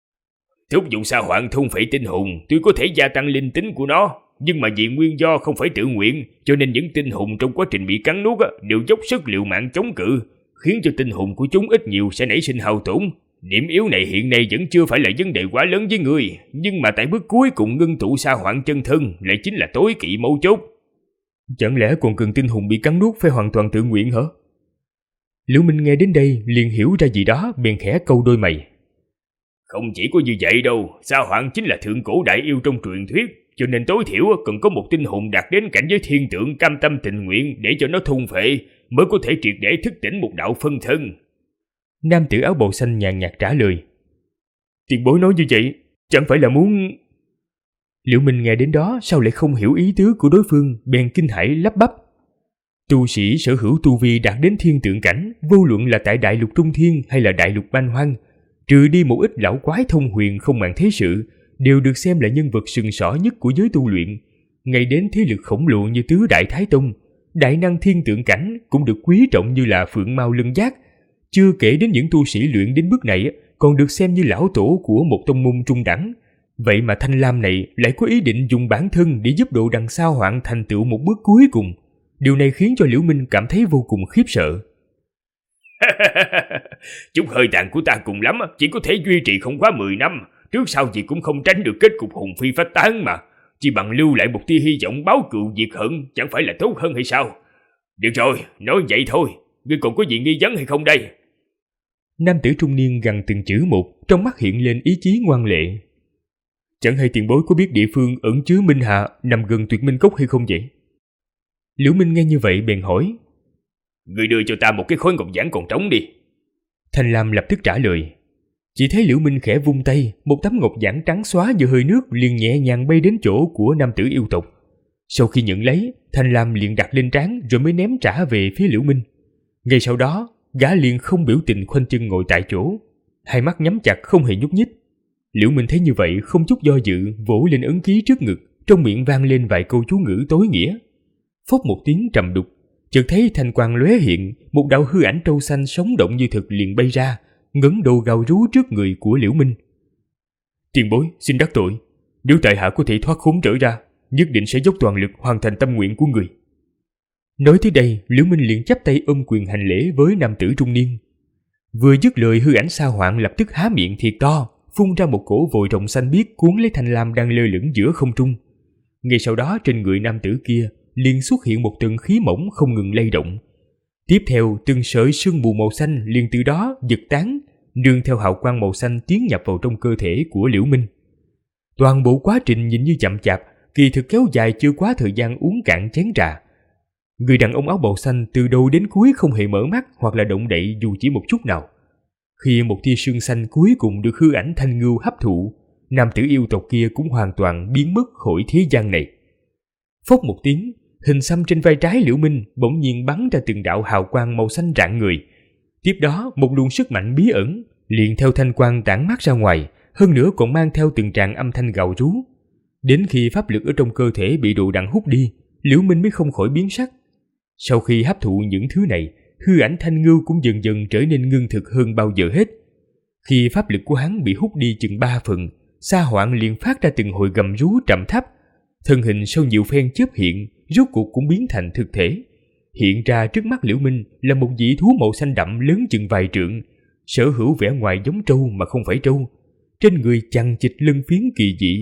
Thúc dụng Sa Hoạn thôn phệ tinh hồn tuy có thể gia tăng linh tính của nó, nhưng mà vì nguyên do không phải tự nguyện, cho nên những tinh hồn trong quá trình bị cắn nuốt đều dốc sức liều mạng chống cự, khiến cho tinh hồn của chúng ít nhiều sẽ nảy sinh hao tổn. Điểm yếu này hiện nay vẫn chưa phải là vấn đề quá lớn với người, nhưng mà tại bước cuối cùng ngưng tụ Sa Hoạn chân thân lại chính là tối kỵ mấu chốt. Chẳng lẽ còn cần tinh hồn bị cắn nuốt phải hoàn toàn tự nguyện hả? Liễu Minh nghe đến đây liền hiểu ra gì đó, bèn khẽ câu đôi mày. Không chỉ có như vậy đâu, Sa Hoạn chính là thượng cổ đại yêu trong truyền thuyết, cho nên tối thiểu cần có một tinh hồn đạt đến cảnh giới thiên tượng cam tâm tình nguyện để cho nó thôn phệ, mới có thể triệt để thức tỉnh một đạo phân thân. Nam tử áo bào xanh nhàn nhạt trả lời. Tiền bối nói như vậy, chẳng phải là muốn... Liễu Minh nghe đến đó sao lại không hiểu ý tứ của đối phương, bèn kinh hãi lắp bắp. Tu sĩ sở hữu tu vi đạt đến thiên tượng cảnh, vô luận là tại đại lục Trung Thiên hay là đại lục Man Hoang, trừ đi một ít lão quái thông huyền không màng thế sự, đều được xem là nhân vật sừng sỏ nhất của giới tu luyện. Ngay đến thế lực khổng lồ như Tứ Đại Thái Tông, đại năng thiên tượng cảnh cũng được quý trọng như là Phượng Mao Lân Giác. Chưa kể đến những tu sĩ luyện đến bước này còn được xem như lão tổ của một tông môn trung đẳng. Vậy mà Thanh Lam này lại có ý định dùng bản thân để giúp độ đằng Sa Hoạn thành tựu một bước cuối cùng. Điều này khiến cho Liễu Minh cảm thấy vô cùng khiếp sợ. Chút hơi tàn của ta cùng lắm chỉ có thể duy trì không quá 10 năm, trước sau gì cũng không tránh được kết cục hồn phi phách tán mà. Chỉ bằng lưu lại một tia hy vọng báo cừu diệt hận chẳng phải là tốt hơn hay sao? Được rồi, nói vậy thôi, ngươi còn có gì nghi vấn hay không đây? Nam tử trung niên gằn từng chữ một, trong mắt hiện lên ý chí ngoan lệ. Chẳng hay tiền bối có biết địa phương ẩn chứa Minh Hạ nằm gần Tuyệt Minh Cốc hay không vậy? Liễu Minh nghe như vậy bèn hỏi. Ngươi đưa cho ta một cái khối ngọc giản còn trống đi. Thanh Lam lập tức trả lời. Chỉ thấy Liễu Minh khẽ vung tay, một tấm ngọc giản trắng xóa như hơi nước liền nhẹ nhàng bay đến chỗ của nam tử yêu tộc. Sau khi nhận lấy, Thanh Lam liền đặt lên trán rồi mới ném trả về phía Liễu Minh. Ngay sau đó, gã liền không biểu tình khoanh chân ngồi tại chỗ, hai mắt nhắm chặt không hề nhúc nhích. Liễu Minh thấy như vậy không chút do dự, vỗ lên ấn ký trước ngực, trong miệng vang lên vài câu chú ngữ tối nghĩa. Phốc một tiếng trầm đục, chợt thấy thanh quang lóe hiện, một đạo hư ảnh trâu xanh sống động như thực liền bay ra, ngẩng đầu gào rú trước người của Liễu Minh. Tiền bối xin đắc tội, nếu tại hạ có thể thoát khốn trở ra, nhất định sẽ dốc toàn lực hoàn thành tâm nguyện của người. Nói tới đây, Liễu Minh liền chắp tay ôm quyền hành lễ với nam tử trung niên. Vừa dứt lời, hư ảnh Sa Hoạn lập tức há miệng thiệt to, phun ra một cổ vòi rồng xanh biếc cuốn lấy Thanh Lam đang lơ lửng giữa không trung. Ngay sau đó trên người nam tử kia liền xuất hiện một tầng khí mỏng không ngừng lay động. Tiếp theo, từng sợi sương mù màu xanh liền từ đó giật tán, nương theo hào quang màu xanh tiến nhập vào trong cơ thể của Liễu Minh. Toàn bộ quá trình nhìn như chậm chạp, kỳ thực kéo dài chưa quá thời gian uống cạn chén trà. Người đàn ông áo bào xanh từ đầu đến cuối không hề mở mắt hoặc là động đậy dù chỉ một chút nào. Khi một tia sương xanh cuối cùng được hư ảnh Thanh Ngưu hấp thụ, nam tử yêu tộc kia cũng hoàn toàn biến mất khỏi thế gian này. Phốc một tiếng, hình xăm trên vai trái Liễu Minh bỗng nhiên bắn ra từng đạo hào quang màu xanh rạng người. Tiếp đó, một luồng sức mạnh bí ẩn liền theo thanh quang tản mát ra ngoài, hơn nữa còn mang theo từng tràng âm thanh gào rú. Đến khi pháp lực ở trong cơ thể bị đồ đằng hút đi, Liễu Minh mới không khỏi biến sắc. Sau khi hấp thụ những thứ này, hư ảnh Thanh Ngưu cũng dần dần trở nên ngưng thực hơn bao giờ hết. Khi pháp lực của hắn bị hút đi chừng 3 phần, Sa Hoạn liền phát ra từng hồi gầm rú trầm thấp. Thân hình sau nhiều phen chớp hiện, rốt cuộc cũng biến thành thực thể. Hiện ra trước mắt Liễu Minh là một dị thú màu xanh đậm lớn chừng vài trượng, sở hữu vẻ ngoài giống trâu mà không phải trâu. Trên người chằng chịt lân phiến kỳ dị,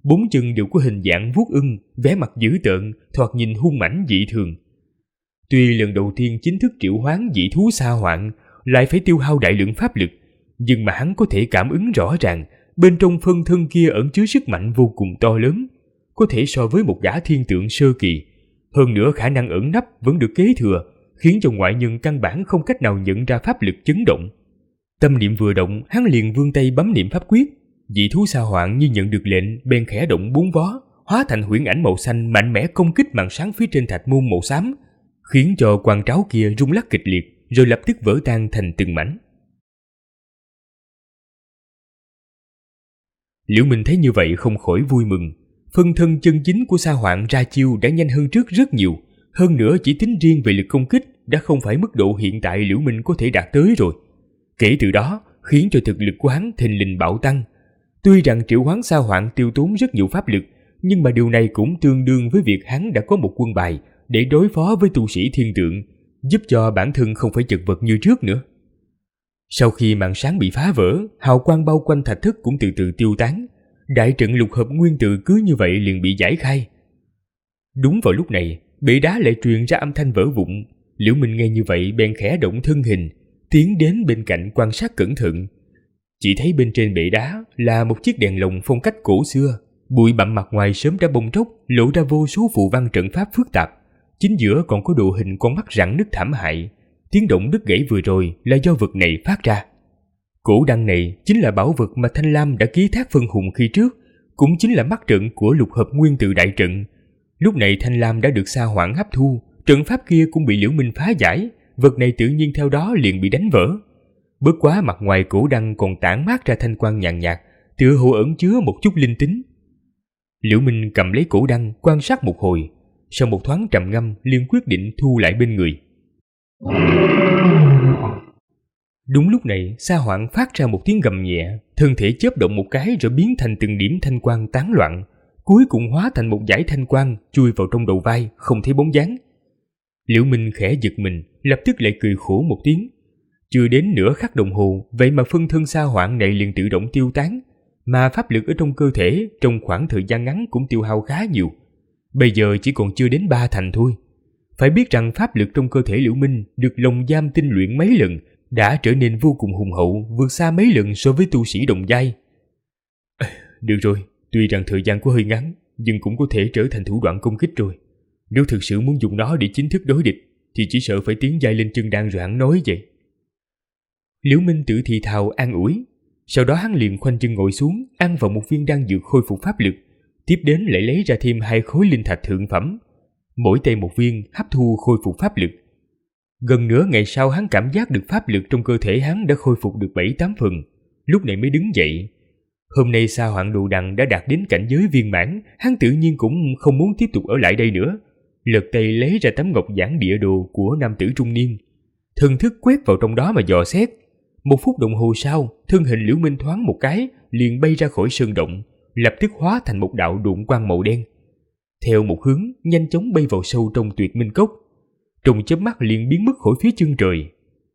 4 chân đều có hình dạng vuốt ưng, vẻ mặt dữ tợn, thoạt nhìn hung mãnh dị thường. Tuy lần đầu tiên chính thức triệu hoán dị thú Sa Hoạn lại phải tiêu hao đại lượng pháp lực, nhưng mà hắn có thể cảm ứng rõ ràng bên trong phân thân kia ẩn chứa sức mạnh vô cùng to lớn, có thể so với một gã thiên tượng sơ kỳ. Hơn nữa khả năng ẩn nấp vẫn được kế thừa, khiến cho ngoại nhân căn bản không cách nào nhận ra pháp lực chấn động. Tâm niệm vừa động, hắn liền vươn tay bấm niệm pháp quyết. Dị thú Sa Hoạn như nhận được lệnh, bèn khẽ động 4 vó, hóa thành huyễn ảnh màu xanh mạnh mẽ công kích màn sáng phía trên thạch môn màu xám, khiến cho quan tráo kia rung lắc kịch liệt, rồi lập tức vỡ tan thành từng mảnh. Liễu Minh thấy như vậy không khỏi vui mừng. Phân thân chân chính của Sa Hoạn ra chiêu đã nhanh hơn trước rất nhiều, hơn nữa chỉ tính riêng về lực công kích đã không phải mức độ hiện tại Liễu Minh có thể đạt tới rồi. Kể từ đó khiến cho thực lực của hắn thình lình bạo tăng. Tuy rằng triệu hoán Sa Hoạn tiêu tốn rất nhiều pháp lực, nhưng mà điều này cũng tương đương với việc hắn đã có một quân bài để đối phó với tu sĩ thiên tượng, giúp cho bản thân không phải chật vật như trước nữa. Sau khi màn sáng bị phá vỡ, hào quang bao quanh thạch thất cũng từ từ tiêu tán. Đại trận lục hợp nguyên tử cứ như vậy liền bị giải khai. Đúng vào lúc này, bệ đá lại truyền ra âm thanh vỡ vụn. Liễu Minh nghe như vậy bèn khẽ động thân hình, tiến đến bên cạnh quan sát cẩn thận. Chỉ thấy bên trên bệ đá là một chiếc đèn lồng phong cách cổ xưa, bụi bặm mặt ngoài sớm đã bong tróc, lộ ra vô số phù văn trận pháp phức tạp. Chính giữa còn có độ hình con mắt rặn nứt thảm hại. Tiếng động đứt gãy vừa rồi là do vật này phát ra. Cổ đăng này chính là bảo vật mà Thanh Lam đã ký thác phân hùng khi trước, cũng chính là mắt trận của lục hợp nguyên tử đại trận. Lúc này Thanh Lam đã được Sa Hoạn hấp thu, trận pháp kia cũng bị Liễu Minh phá giải, vật này tự nhiên theo đó liền bị đánh vỡ. Bất quá mặt ngoài cổ đăng còn tản mát ra thanh quang nhàn nhạt, tựa hồ ẩn chứa một chút linh tính. Liễu Minh cầm lấy cổ đăng quan sát một hồi, sau một thoáng trầm ngâm liền quyết định thu lại bên người. Đúng lúc này, Sa Hoạn phát ra một tiếng gầm nhẹ, thân thể chớp động một cái rồi biến thành từng điểm thanh quang tán loạn, cuối cùng hóa thành một dải thanh quang chui vào trong đầu vai, không thấy bóng dáng. Liễu Minh khẽ giật mình, lập tức lại cười khổ một tiếng. Chưa đến nửa khắc đồng hồ, vậy mà phân thân Sa Hoạn này liền tự động tiêu tán, mà pháp lực ở trong cơ thể trong khoảng thời gian ngắn cũng tiêu hao khá nhiều. Bây giờ chỉ còn chưa đến 3 thành thôi. Phải biết rằng pháp lực trong cơ thể Liễu Minh được lồng giam tinh luyện mấy lần, đã trở nên vô cùng hùng hậu, vượt xa mấy lần so với tu sĩ đồng giai. Được rồi, tuy rằng thời gian có hơi ngắn, nhưng cũng có thể trở thành thủ đoạn công kích rồi. Nếu thực sự muốn dùng nó để chính thức đối địch, thì chỉ sợ phải tiến giai lên chân đan rồi hắn nói vậy. Liễu Minh tự thì thào an ủi. Sau đó hắn liền khoanh chân ngồi xuống, ăn vào một viên đan dược khôi phục pháp lực, tiếp đến lại lấy ra thêm 2 khối linh thạch thượng phẩm, mỗi tay một viên, hấp thu khôi phục pháp lực. Gần nửa ngày sau hắn cảm giác được pháp lực trong cơ thể hắn đã khôi phục được 7-8 phần, lúc này mới đứng dậy. Hôm nay Sa Hoạn Đồ Đằng đã đạt đến cảnh giới viên mãn, hắn tự nhiên cũng không muốn tiếp tục ở lại đây nữa. Lật tay lấy ra tấm ngọc giản địa đồ của nam tử trung niên, thần thức quét vào trong đó mà dò xét. 1 phút đồng hồ sau, thân hình Liễu Minh thoáng một cái, liền bay ra khỏi sơn động, lập tức hóa thành một đạo độn quang màu đen. Theo một hướng, nhanh chóng bay vào sâu trong Tuyệt Minh Cốc. Trong chớp mắt liền biến mất khỏi phía chân trời.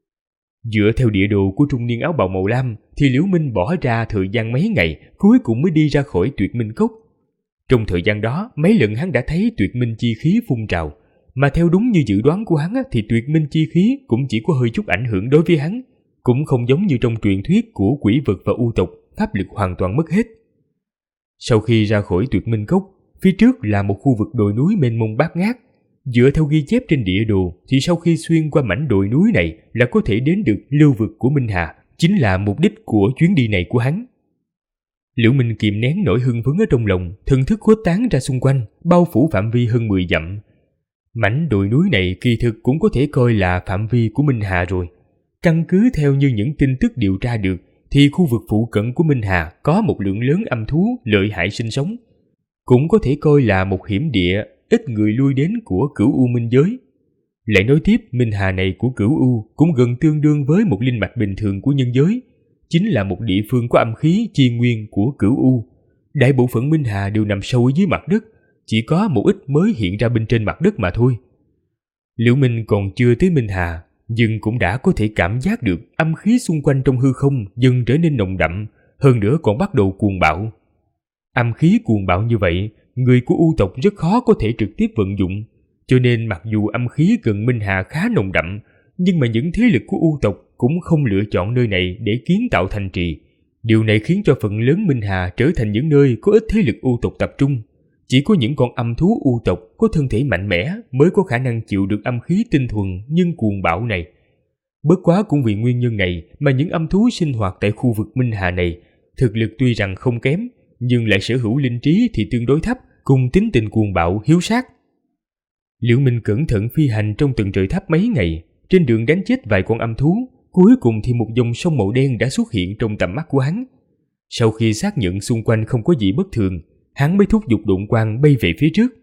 Dựa theo địa đồ của trung niên áo bào màu lam, thì Liễu Minh bỏ ra thời gian mấy ngày, cuối cùng mới đi ra khỏi Tuyệt Minh Cốc. Trong thời gian đó, mấy lần hắn đã thấy Tuyệt Minh chi khí phun trào, mà theo đúng như dự đoán của hắn thì Tuyệt Minh chi khí cũng chỉ có hơi chút ảnh hưởng đối với hắn, cũng không giống như trong truyền thuyết của quỷ vật và u tộc, pháp lực hoàn toàn mất hết. Sau khi ra khỏi Tuyệt Minh Cốc, phía trước là một khu vực đồi núi mênh mông bát ngát. Dựa theo ghi chép trên địa đồ thì sau khi xuyên qua mảnh đồi núi này là có thể đến được lưu vực của Minh Hà, chính là mục đích của chuyến đi này của hắn. Liễu Minh kìm nén nỗi hưng phấn ở trong lòng, thần thức khuếch tán ra xung quanh, bao phủ phạm vi hơn 10 dặm. Mảnh đồi núi này kỳ thực cũng có thể coi là phạm vi của Minh Hà rồi. Căn cứ theo như những tin tức điều tra được thì khu vực phụ cận của Minh Hà có một lượng lớn âm thú lợi hại sinh sống, cũng có thể coi là một hiểm địa ít người lui đến của Cửu U Minh giới. Lại nói tiếp, Minh Hà này của Cửu U cũng gần tương đương với một linh mạch bình thường của nhân giới, chính là một địa phương có âm khí chi nguyên của Cửu U. Đại bộ phận Minh Hà đều nằm sâu dưới mặt đất, chỉ có một ít mới hiện ra bên trên mặt đất mà thôi. Liễu Minh còn chưa tới Minh Hà, nhưng cũng đã có thể cảm giác được âm khí xung quanh trong hư không dần trở nên nồng đậm, hơn nữa còn bắt đầu cuồng bạo. Âm khí cuồng bạo như vậy, người của U tộc rất khó có thể trực tiếp vận dụng, cho nên mặc dù âm khí gần Minh Hà khá nồng đậm, nhưng mà những thế lực của U tộc cũng không lựa chọn nơi này để kiến tạo thành trì. Điều này khiến cho phần lớn Minh Hà trở thành những nơi có ít thế lực U tộc tập trung. Chỉ có những con âm thú U tộc có thân thể mạnh mẽ mới có khả năng chịu được âm khí tinh thuần nhưng cuồng bạo này. Bất quá cũng vì nguyên nhân này mà những âm thú sinh hoạt tại khu vực Minh Hà này, thực lực tuy rằng không kém, nhưng lại sở hữu linh trí thì tương đối thấp, cùng tính tình cuồng bạo hiếu sát. Liễu Minh cẩn thận phi hành trong tầng trời thấp mấy ngày, trên đường đánh chết vài con âm thú, cuối cùng thì một dòng sông màu đen đã xuất hiện trong tầm mắt của hắn. Sau khi xác nhận xung quanh không có gì bất thường, hắn mới thúc giục độn quang bay về phía trước.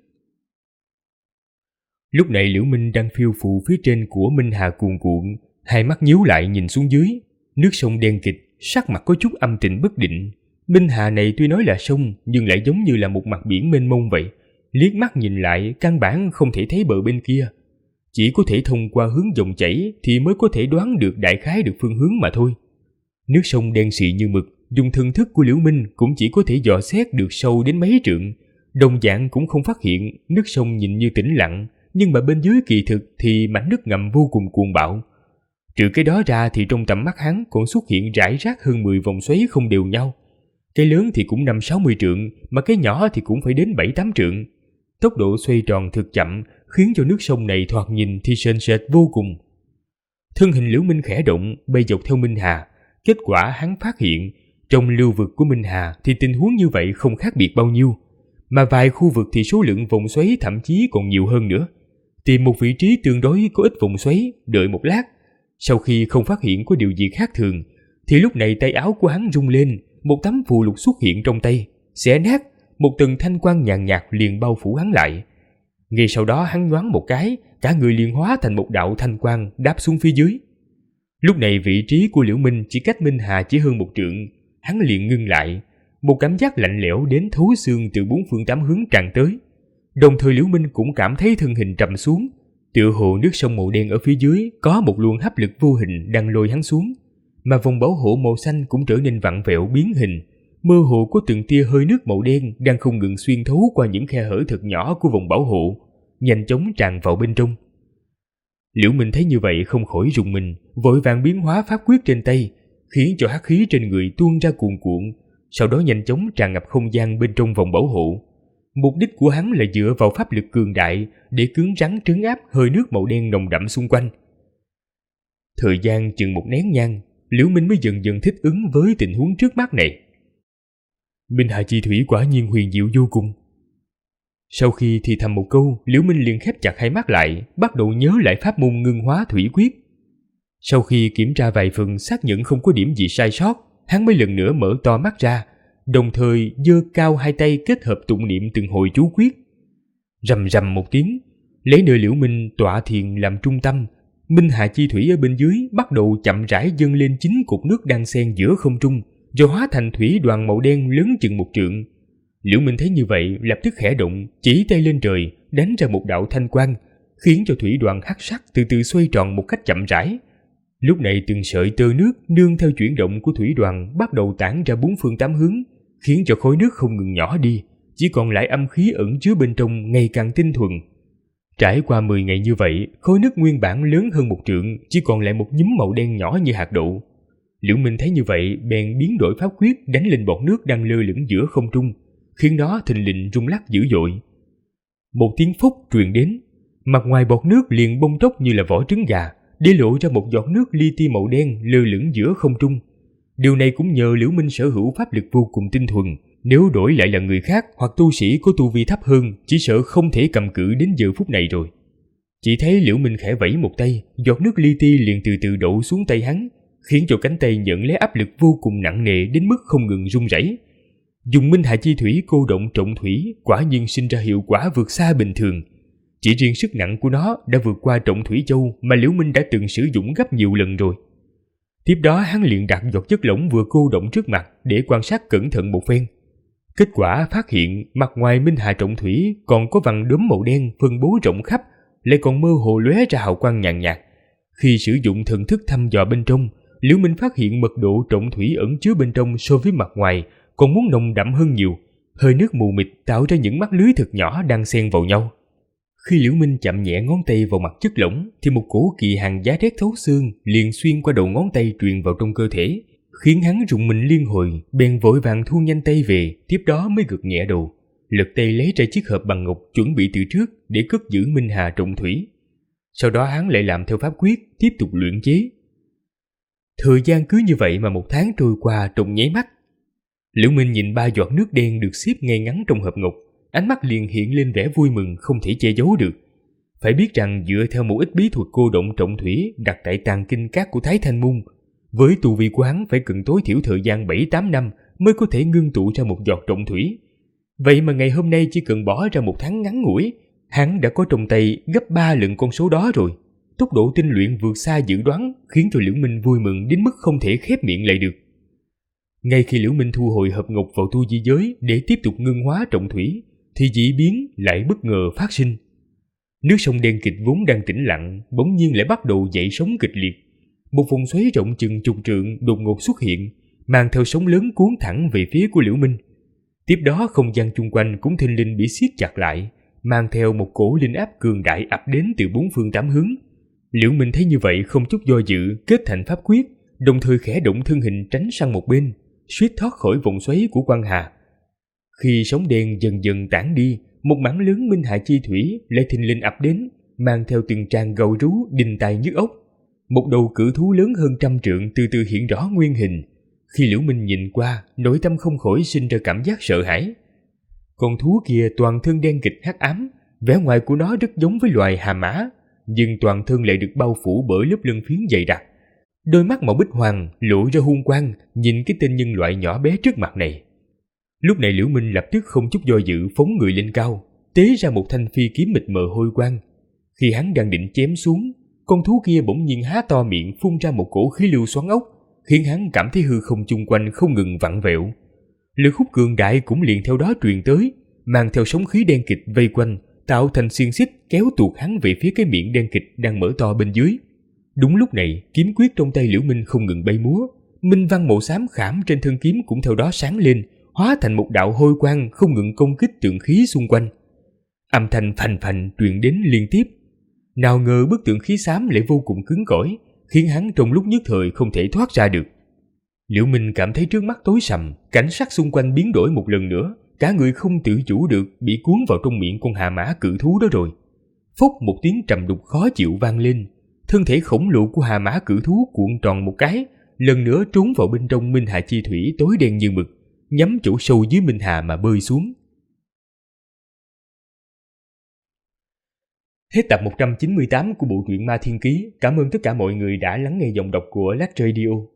Lúc này Liễu Minh đang phiêu phù phía trên của Minh Hà cuồn cuộn, hai mắt nhíu lại nhìn xuống dưới, nước sông đen kịt, sắc mặt có chút âm tình bất định. Minh Hà này tuy nói là sông nhưng lại giống như là một mặt biển mênh mông vậy, liếc mắt nhìn lại căn bản không thể thấy bờ bên kia, chỉ có thể thông qua hướng dòng chảy thì mới có thể đoán được đại khái được phương hướng mà thôi. Nước sông đen xì như mực, dùng thần thức của Liễu Minh cũng chỉ có thể dò xét được sâu đến mấy trượng, đồng dạng cũng không phát hiện nước sông nhìn như tĩnh lặng, nhưng mà bên dưới kỳ thực thì mảnh nước ngầm vô cùng cuồng bạo. Trừ cái đó ra thì trong tầm mắt hắn còn xuất hiện rải rác hơn 10 vòng xoáy không đều nhau. Cái lớn thì cũng 5-60 trượng, mà cái nhỏ thì cũng phải đến 7-8 trượng. Tốc độ xoay tròn thực chậm, khiến cho nước sông này thoạt nhìn thì sền sệt vô cùng. Thân hình Liễu Minh khẽ động, bay dọc theo Minh Hà. Kết quả hắn phát hiện, trong lưu vực của Minh Hà thì tình huống như vậy không khác biệt bao nhiêu, mà vài khu vực thì số lượng vòng xoáy thậm chí còn nhiều hơn nữa. Tìm một vị trí tương đối có ít vòng xoáy, đợi một lát. Sau khi không phát hiện có điều gì khác thường, thì lúc này tay áo của hắn rung lên, một tấm phù lục xuất hiện trong tay, xé nát, một tầng thanh quang nhàn nhạt liền bao phủ hắn lại. Ngay sau đó hắn nhoáng một cái, cả người liền hóa thành một đạo thanh quang đáp xuống phía dưới. Lúc này vị trí của Liễu Minh chỉ cách Minh Hà chỉ hơn 1 trượng, hắn liền ngưng lại, một cảm giác lạnh lẽo đến thấu xương từ 4 phương 8 hướng tràn tới. Đồng thời Liễu Minh cũng cảm thấy thân hình trầm xuống, tựa hồ nước sông màu đen ở phía dưới có một luồng hấp lực vô hình đang lôi hắn xuống, mà vòng bảo hộ màu xanh cũng trở nên vặn vẹo biến hình, mơ hồ có từng tia hơi nước màu đen đang không ngừng xuyên thấu qua những khe hở thật nhỏ của vòng bảo hộ, nhanh chóng tràn vào bên trong. Liễu Minh thấy như vậy không khỏi rùng mình, vội vàng biến hóa pháp quyết trên tay, khiến cho hắc khí trên người tuôn ra cuồn cuộn, sau đó nhanh chóng tràn ngập không gian bên trong vòng bảo hộ. Mục đích của hắn là dựa vào pháp lực cường đại để cứng rắn trấn áp hơi nước màu đen nồng đậm xung quanh. Thời gian chừng 1 nén nhang, Liễu Minh mới dần dần thích ứng với tình huống trước mắt này. Minh Hà chi thủy quả nhiên huyền diệu vô cùng. Sau khi thì thầm một câu, Liễu Minh liền khép chặt hai mắt lại, bắt đầu nhớ lại pháp môn ngưng hóa thủy quyết. Sau khi kiểm tra vài phần xác nhận không có điểm gì sai sót, hắn mới lần nữa mở to mắt ra, đồng thời giơ cao hai tay kết hợp tụng niệm từng hồi chú quyết. Rầm rầm một tiếng, lấy nơi Liễu Minh tọa thiền làm trung tâm, Minh Hà chi thủy ở bên dưới bắt đầu chậm rãi dâng lên 9 cột nước đang xen giữa không trung, rồi hóa thành thủy đoàn màu đen lớn chừng 1 trượng. Liễu Minh thấy như vậy lập tức khẽ động, chỉ tay lên trời, đánh ra một đạo thanh quang, khiến cho thủy đoàn hắc sắc từ từ xoay tròn một cách chậm rãi. Lúc này từng sợi tơ nước nương theo chuyển động của thủy đoàn bắt đầu tản ra 4 phương 8 hướng, khiến cho khối nước không ngừng nhỏ đi, chỉ còn lại âm khí ẩn chứa bên trong ngày càng tinh thuần. Trải qua 10 ngày như vậy, khối nước nguyên bản lớn hơn 1 trượng chỉ còn lại một nhúm màu đen nhỏ như hạt đậu. Liễu Minh thấy như vậy bèn biến đổi pháp quyết đánh lên bọt nước đang lơ lửng giữa không trung, khiến nó thình lình rung lắc dữ dội. Một tiếng phốc truyền đến, mặt ngoài bọt nước liền bong tróc như là vỏ trứng gà, để lộ ra một giọt nước li ti màu đen lơ lửng giữa không trung. Điều này cũng nhờ Liễu Minh sở hữu pháp lực vô cùng tinh thuần, nếu đổi lại là người khác hoặc tu sĩ có tu vi thấp hơn, chỉ sợ không thể cầm cự đến giờ phút này rồi. Chỉ thấy Liễu Minh khẽ vẫy một tay, giọt nước li ti liền từ từ đổ xuống tay hắn, khiến cho cánh tay nhận lấy áp lực vô cùng nặng nề đến mức không ngừng run rẩy. Dùng Minh Hà chi thủy cô động trọng thủy quả nhiên sinh ra hiệu quả vượt xa bình thường. Chỉ riêng sức nặng của nó đã vượt qua trọng thủy châu mà Liễu Minh đã từng sử dụng gấp nhiều lần rồi. Tiếp đó hắn liền đặt giọt chất lỏng vừa cô động trước mặt để quan sát cẩn thận một phen. Kết quả phát hiện mặt ngoài Minh Hà trọng thủy còn có vằn đốm màu đen phân bố rộng khắp, lại còn mơ hồ lóe ra hào quang nhàn nhạt. Khi sử dụng thần thức thăm dò bên trong, Liễu Minh phát hiện mật độ trọng thủy ẩn chứa bên trong so với mặt ngoài còn muốn nồng đậm hơn nhiều, hơi nước mù mịt tạo ra những mắt lưới thật nhỏ đang xen vào nhau. Khi Liễu Minh chạm nhẹ ngón tay vào mặt chất lỏng thì một cổ kỳ hàn giá rét thấu xương liền xuyên qua đầu ngón tay truyền vào trong cơ thể, khiến hắn rùng mình liên hồi, bèn vội vàng thu nhanh tay về, tiếp đó mới gật nhẹ đầu, lật tay lấy ra chiếc hộp bằng ngọc chuẩn bị từ trước để cất giữ Minh Hà Trọng Thủy. Sau đó hắn lại làm theo pháp quyết, tiếp tục luyện chế. Thời gian cứ như vậy mà 1 tháng trôi qua trong nháy mắt. Liễu Minh nhìn 3 giọt nước đen được xếp ngay ngắn trong hộp ngọc, ánh mắt liền hiện lên vẻ vui mừng không thể che giấu được. Phải biết rằng dựa theo một ít bí thuật cô động trọng thủy đặt tại tàng kinh các của Thái Thanh Môn, với tu vi của hắn phải cần tối thiểu thời gian 7-8 năm mới có thể ngưng tụ ra một giọt trọng thủy. Vậy mà ngày hôm nay chỉ cần bỏ ra 1 tháng ngắn ngủi, hắn đã có trong tay gấp 3 lần con số đó rồi. Tốc độ tinh luyện vượt xa dự đoán khiến cho Liễu Minh vui mừng đến mức không thể khép miệng lại được. Ngay khi Liễu Minh thu hồi hộp ngọc vào tu di giới để tiếp tục ngưng hóa trọng thủy, thì dị biến lại bất ngờ phát sinh. Nước sông đen kịt vốn đang tĩnh lặng bỗng nhiên lại bắt đầu dậy sóng kịch liệt. Một vùng xoáy rộng chừng chục trượng đột ngột xuất hiện, mang theo sóng lớn cuốn thẳng về phía của Liễu Minh. Tiếp đó không gian chung quanh cũng thình lình bị siết chặt lại, mang theo một cổ linh áp cường đại ập đến từ 4 phương 8 hướng. Liễu Minh thấy như vậy không chút do dự, kết thành pháp quyết, đồng thời khẽ động thân hình tránh sang một bên, suýt thoát khỏi vòng xoáy của Quan Hà. Khi sóng đen dần dần tản đi, một mảng lớn Minh Hà chi thủy lại thình lình ập đến, mang theo từng tràng gầu rú đinh tai nhức óc. Một đầu cự thú lớn hơn 100 trượng từ từ hiện rõ nguyên hình. Khi Liễu Minh nhìn qua, nội tâm không khỏi sinh ra cảm giác sợ hãi. Con thú kia toàn thân đen kịt hắc ám, vẻ ngoài của nó rất giống với loài hà mã, nhưng toàn thân lại được bao phủ bởi lớp lân phiến dày đặc. Đôi mắt màu bích hoàng lộ ra hung quang nhìn cái tên nhân loại nhỏ bé trước mặt này. Lúc này Liễu Minh lập tức không chút do dự phóng người lên cao, tế ra một thanh phi kiếm mịt mờ hôi quang. Khi hắn đang định chém xuống, con thú kia bỗng nhiên há to miệng phun ra một cổ khí lưu xoắn ốc, khiến hắn cảm thấy hư không chung quanh không ngừng vặn vẹo. Lực hút cường đại cũng liền theo đó truyền tới, mang theo sóng khí đen kịt vây quanh, tạo thành xiềng xích kéo tuột hắn về phía cái miệng đen kịt đang mở to bên dưới. Đúng lúc này, kiếm quyết trong tay Liễu Minh không ngừng bay múa, minh văn màu xám khảm trên thân kiếm cũng theo đó sáng lên, hóa thành một đạo hôi quang không ngừng công kích tượng khí xung quanh. Âm thanh phành phành truyền đến liên tiếp. Nào ngờ bức tượng khí xám lại vô cùng cứng cỏi, khiến hắn trong lúc nhất thời không thể thoát ra được. Liễu Minh cảm thấy trước mắt tối sầm, cảnh sắc xung quanh biến đổi một lần nữa, cả người không tự chủ được bị cuốn vào trong miệng con hà mã cự thú đó rồi. Phốc một tiếng trầm đục khó chịu vang lên, thân thể khổng lồ của hà mã cự thú cuộn tròn một cái, lần nữa trốn vào bên trong Minh Hà chi thủy tối đen như mực, nhắm chỗ sâu dưới Minh Hà mà bơi xuống. Hết tập 198 của bộ truyện Ma Thiên Ký. Cảm ơn tất cả mọi người đã lắng nghe giọng đọc của Lát Radio.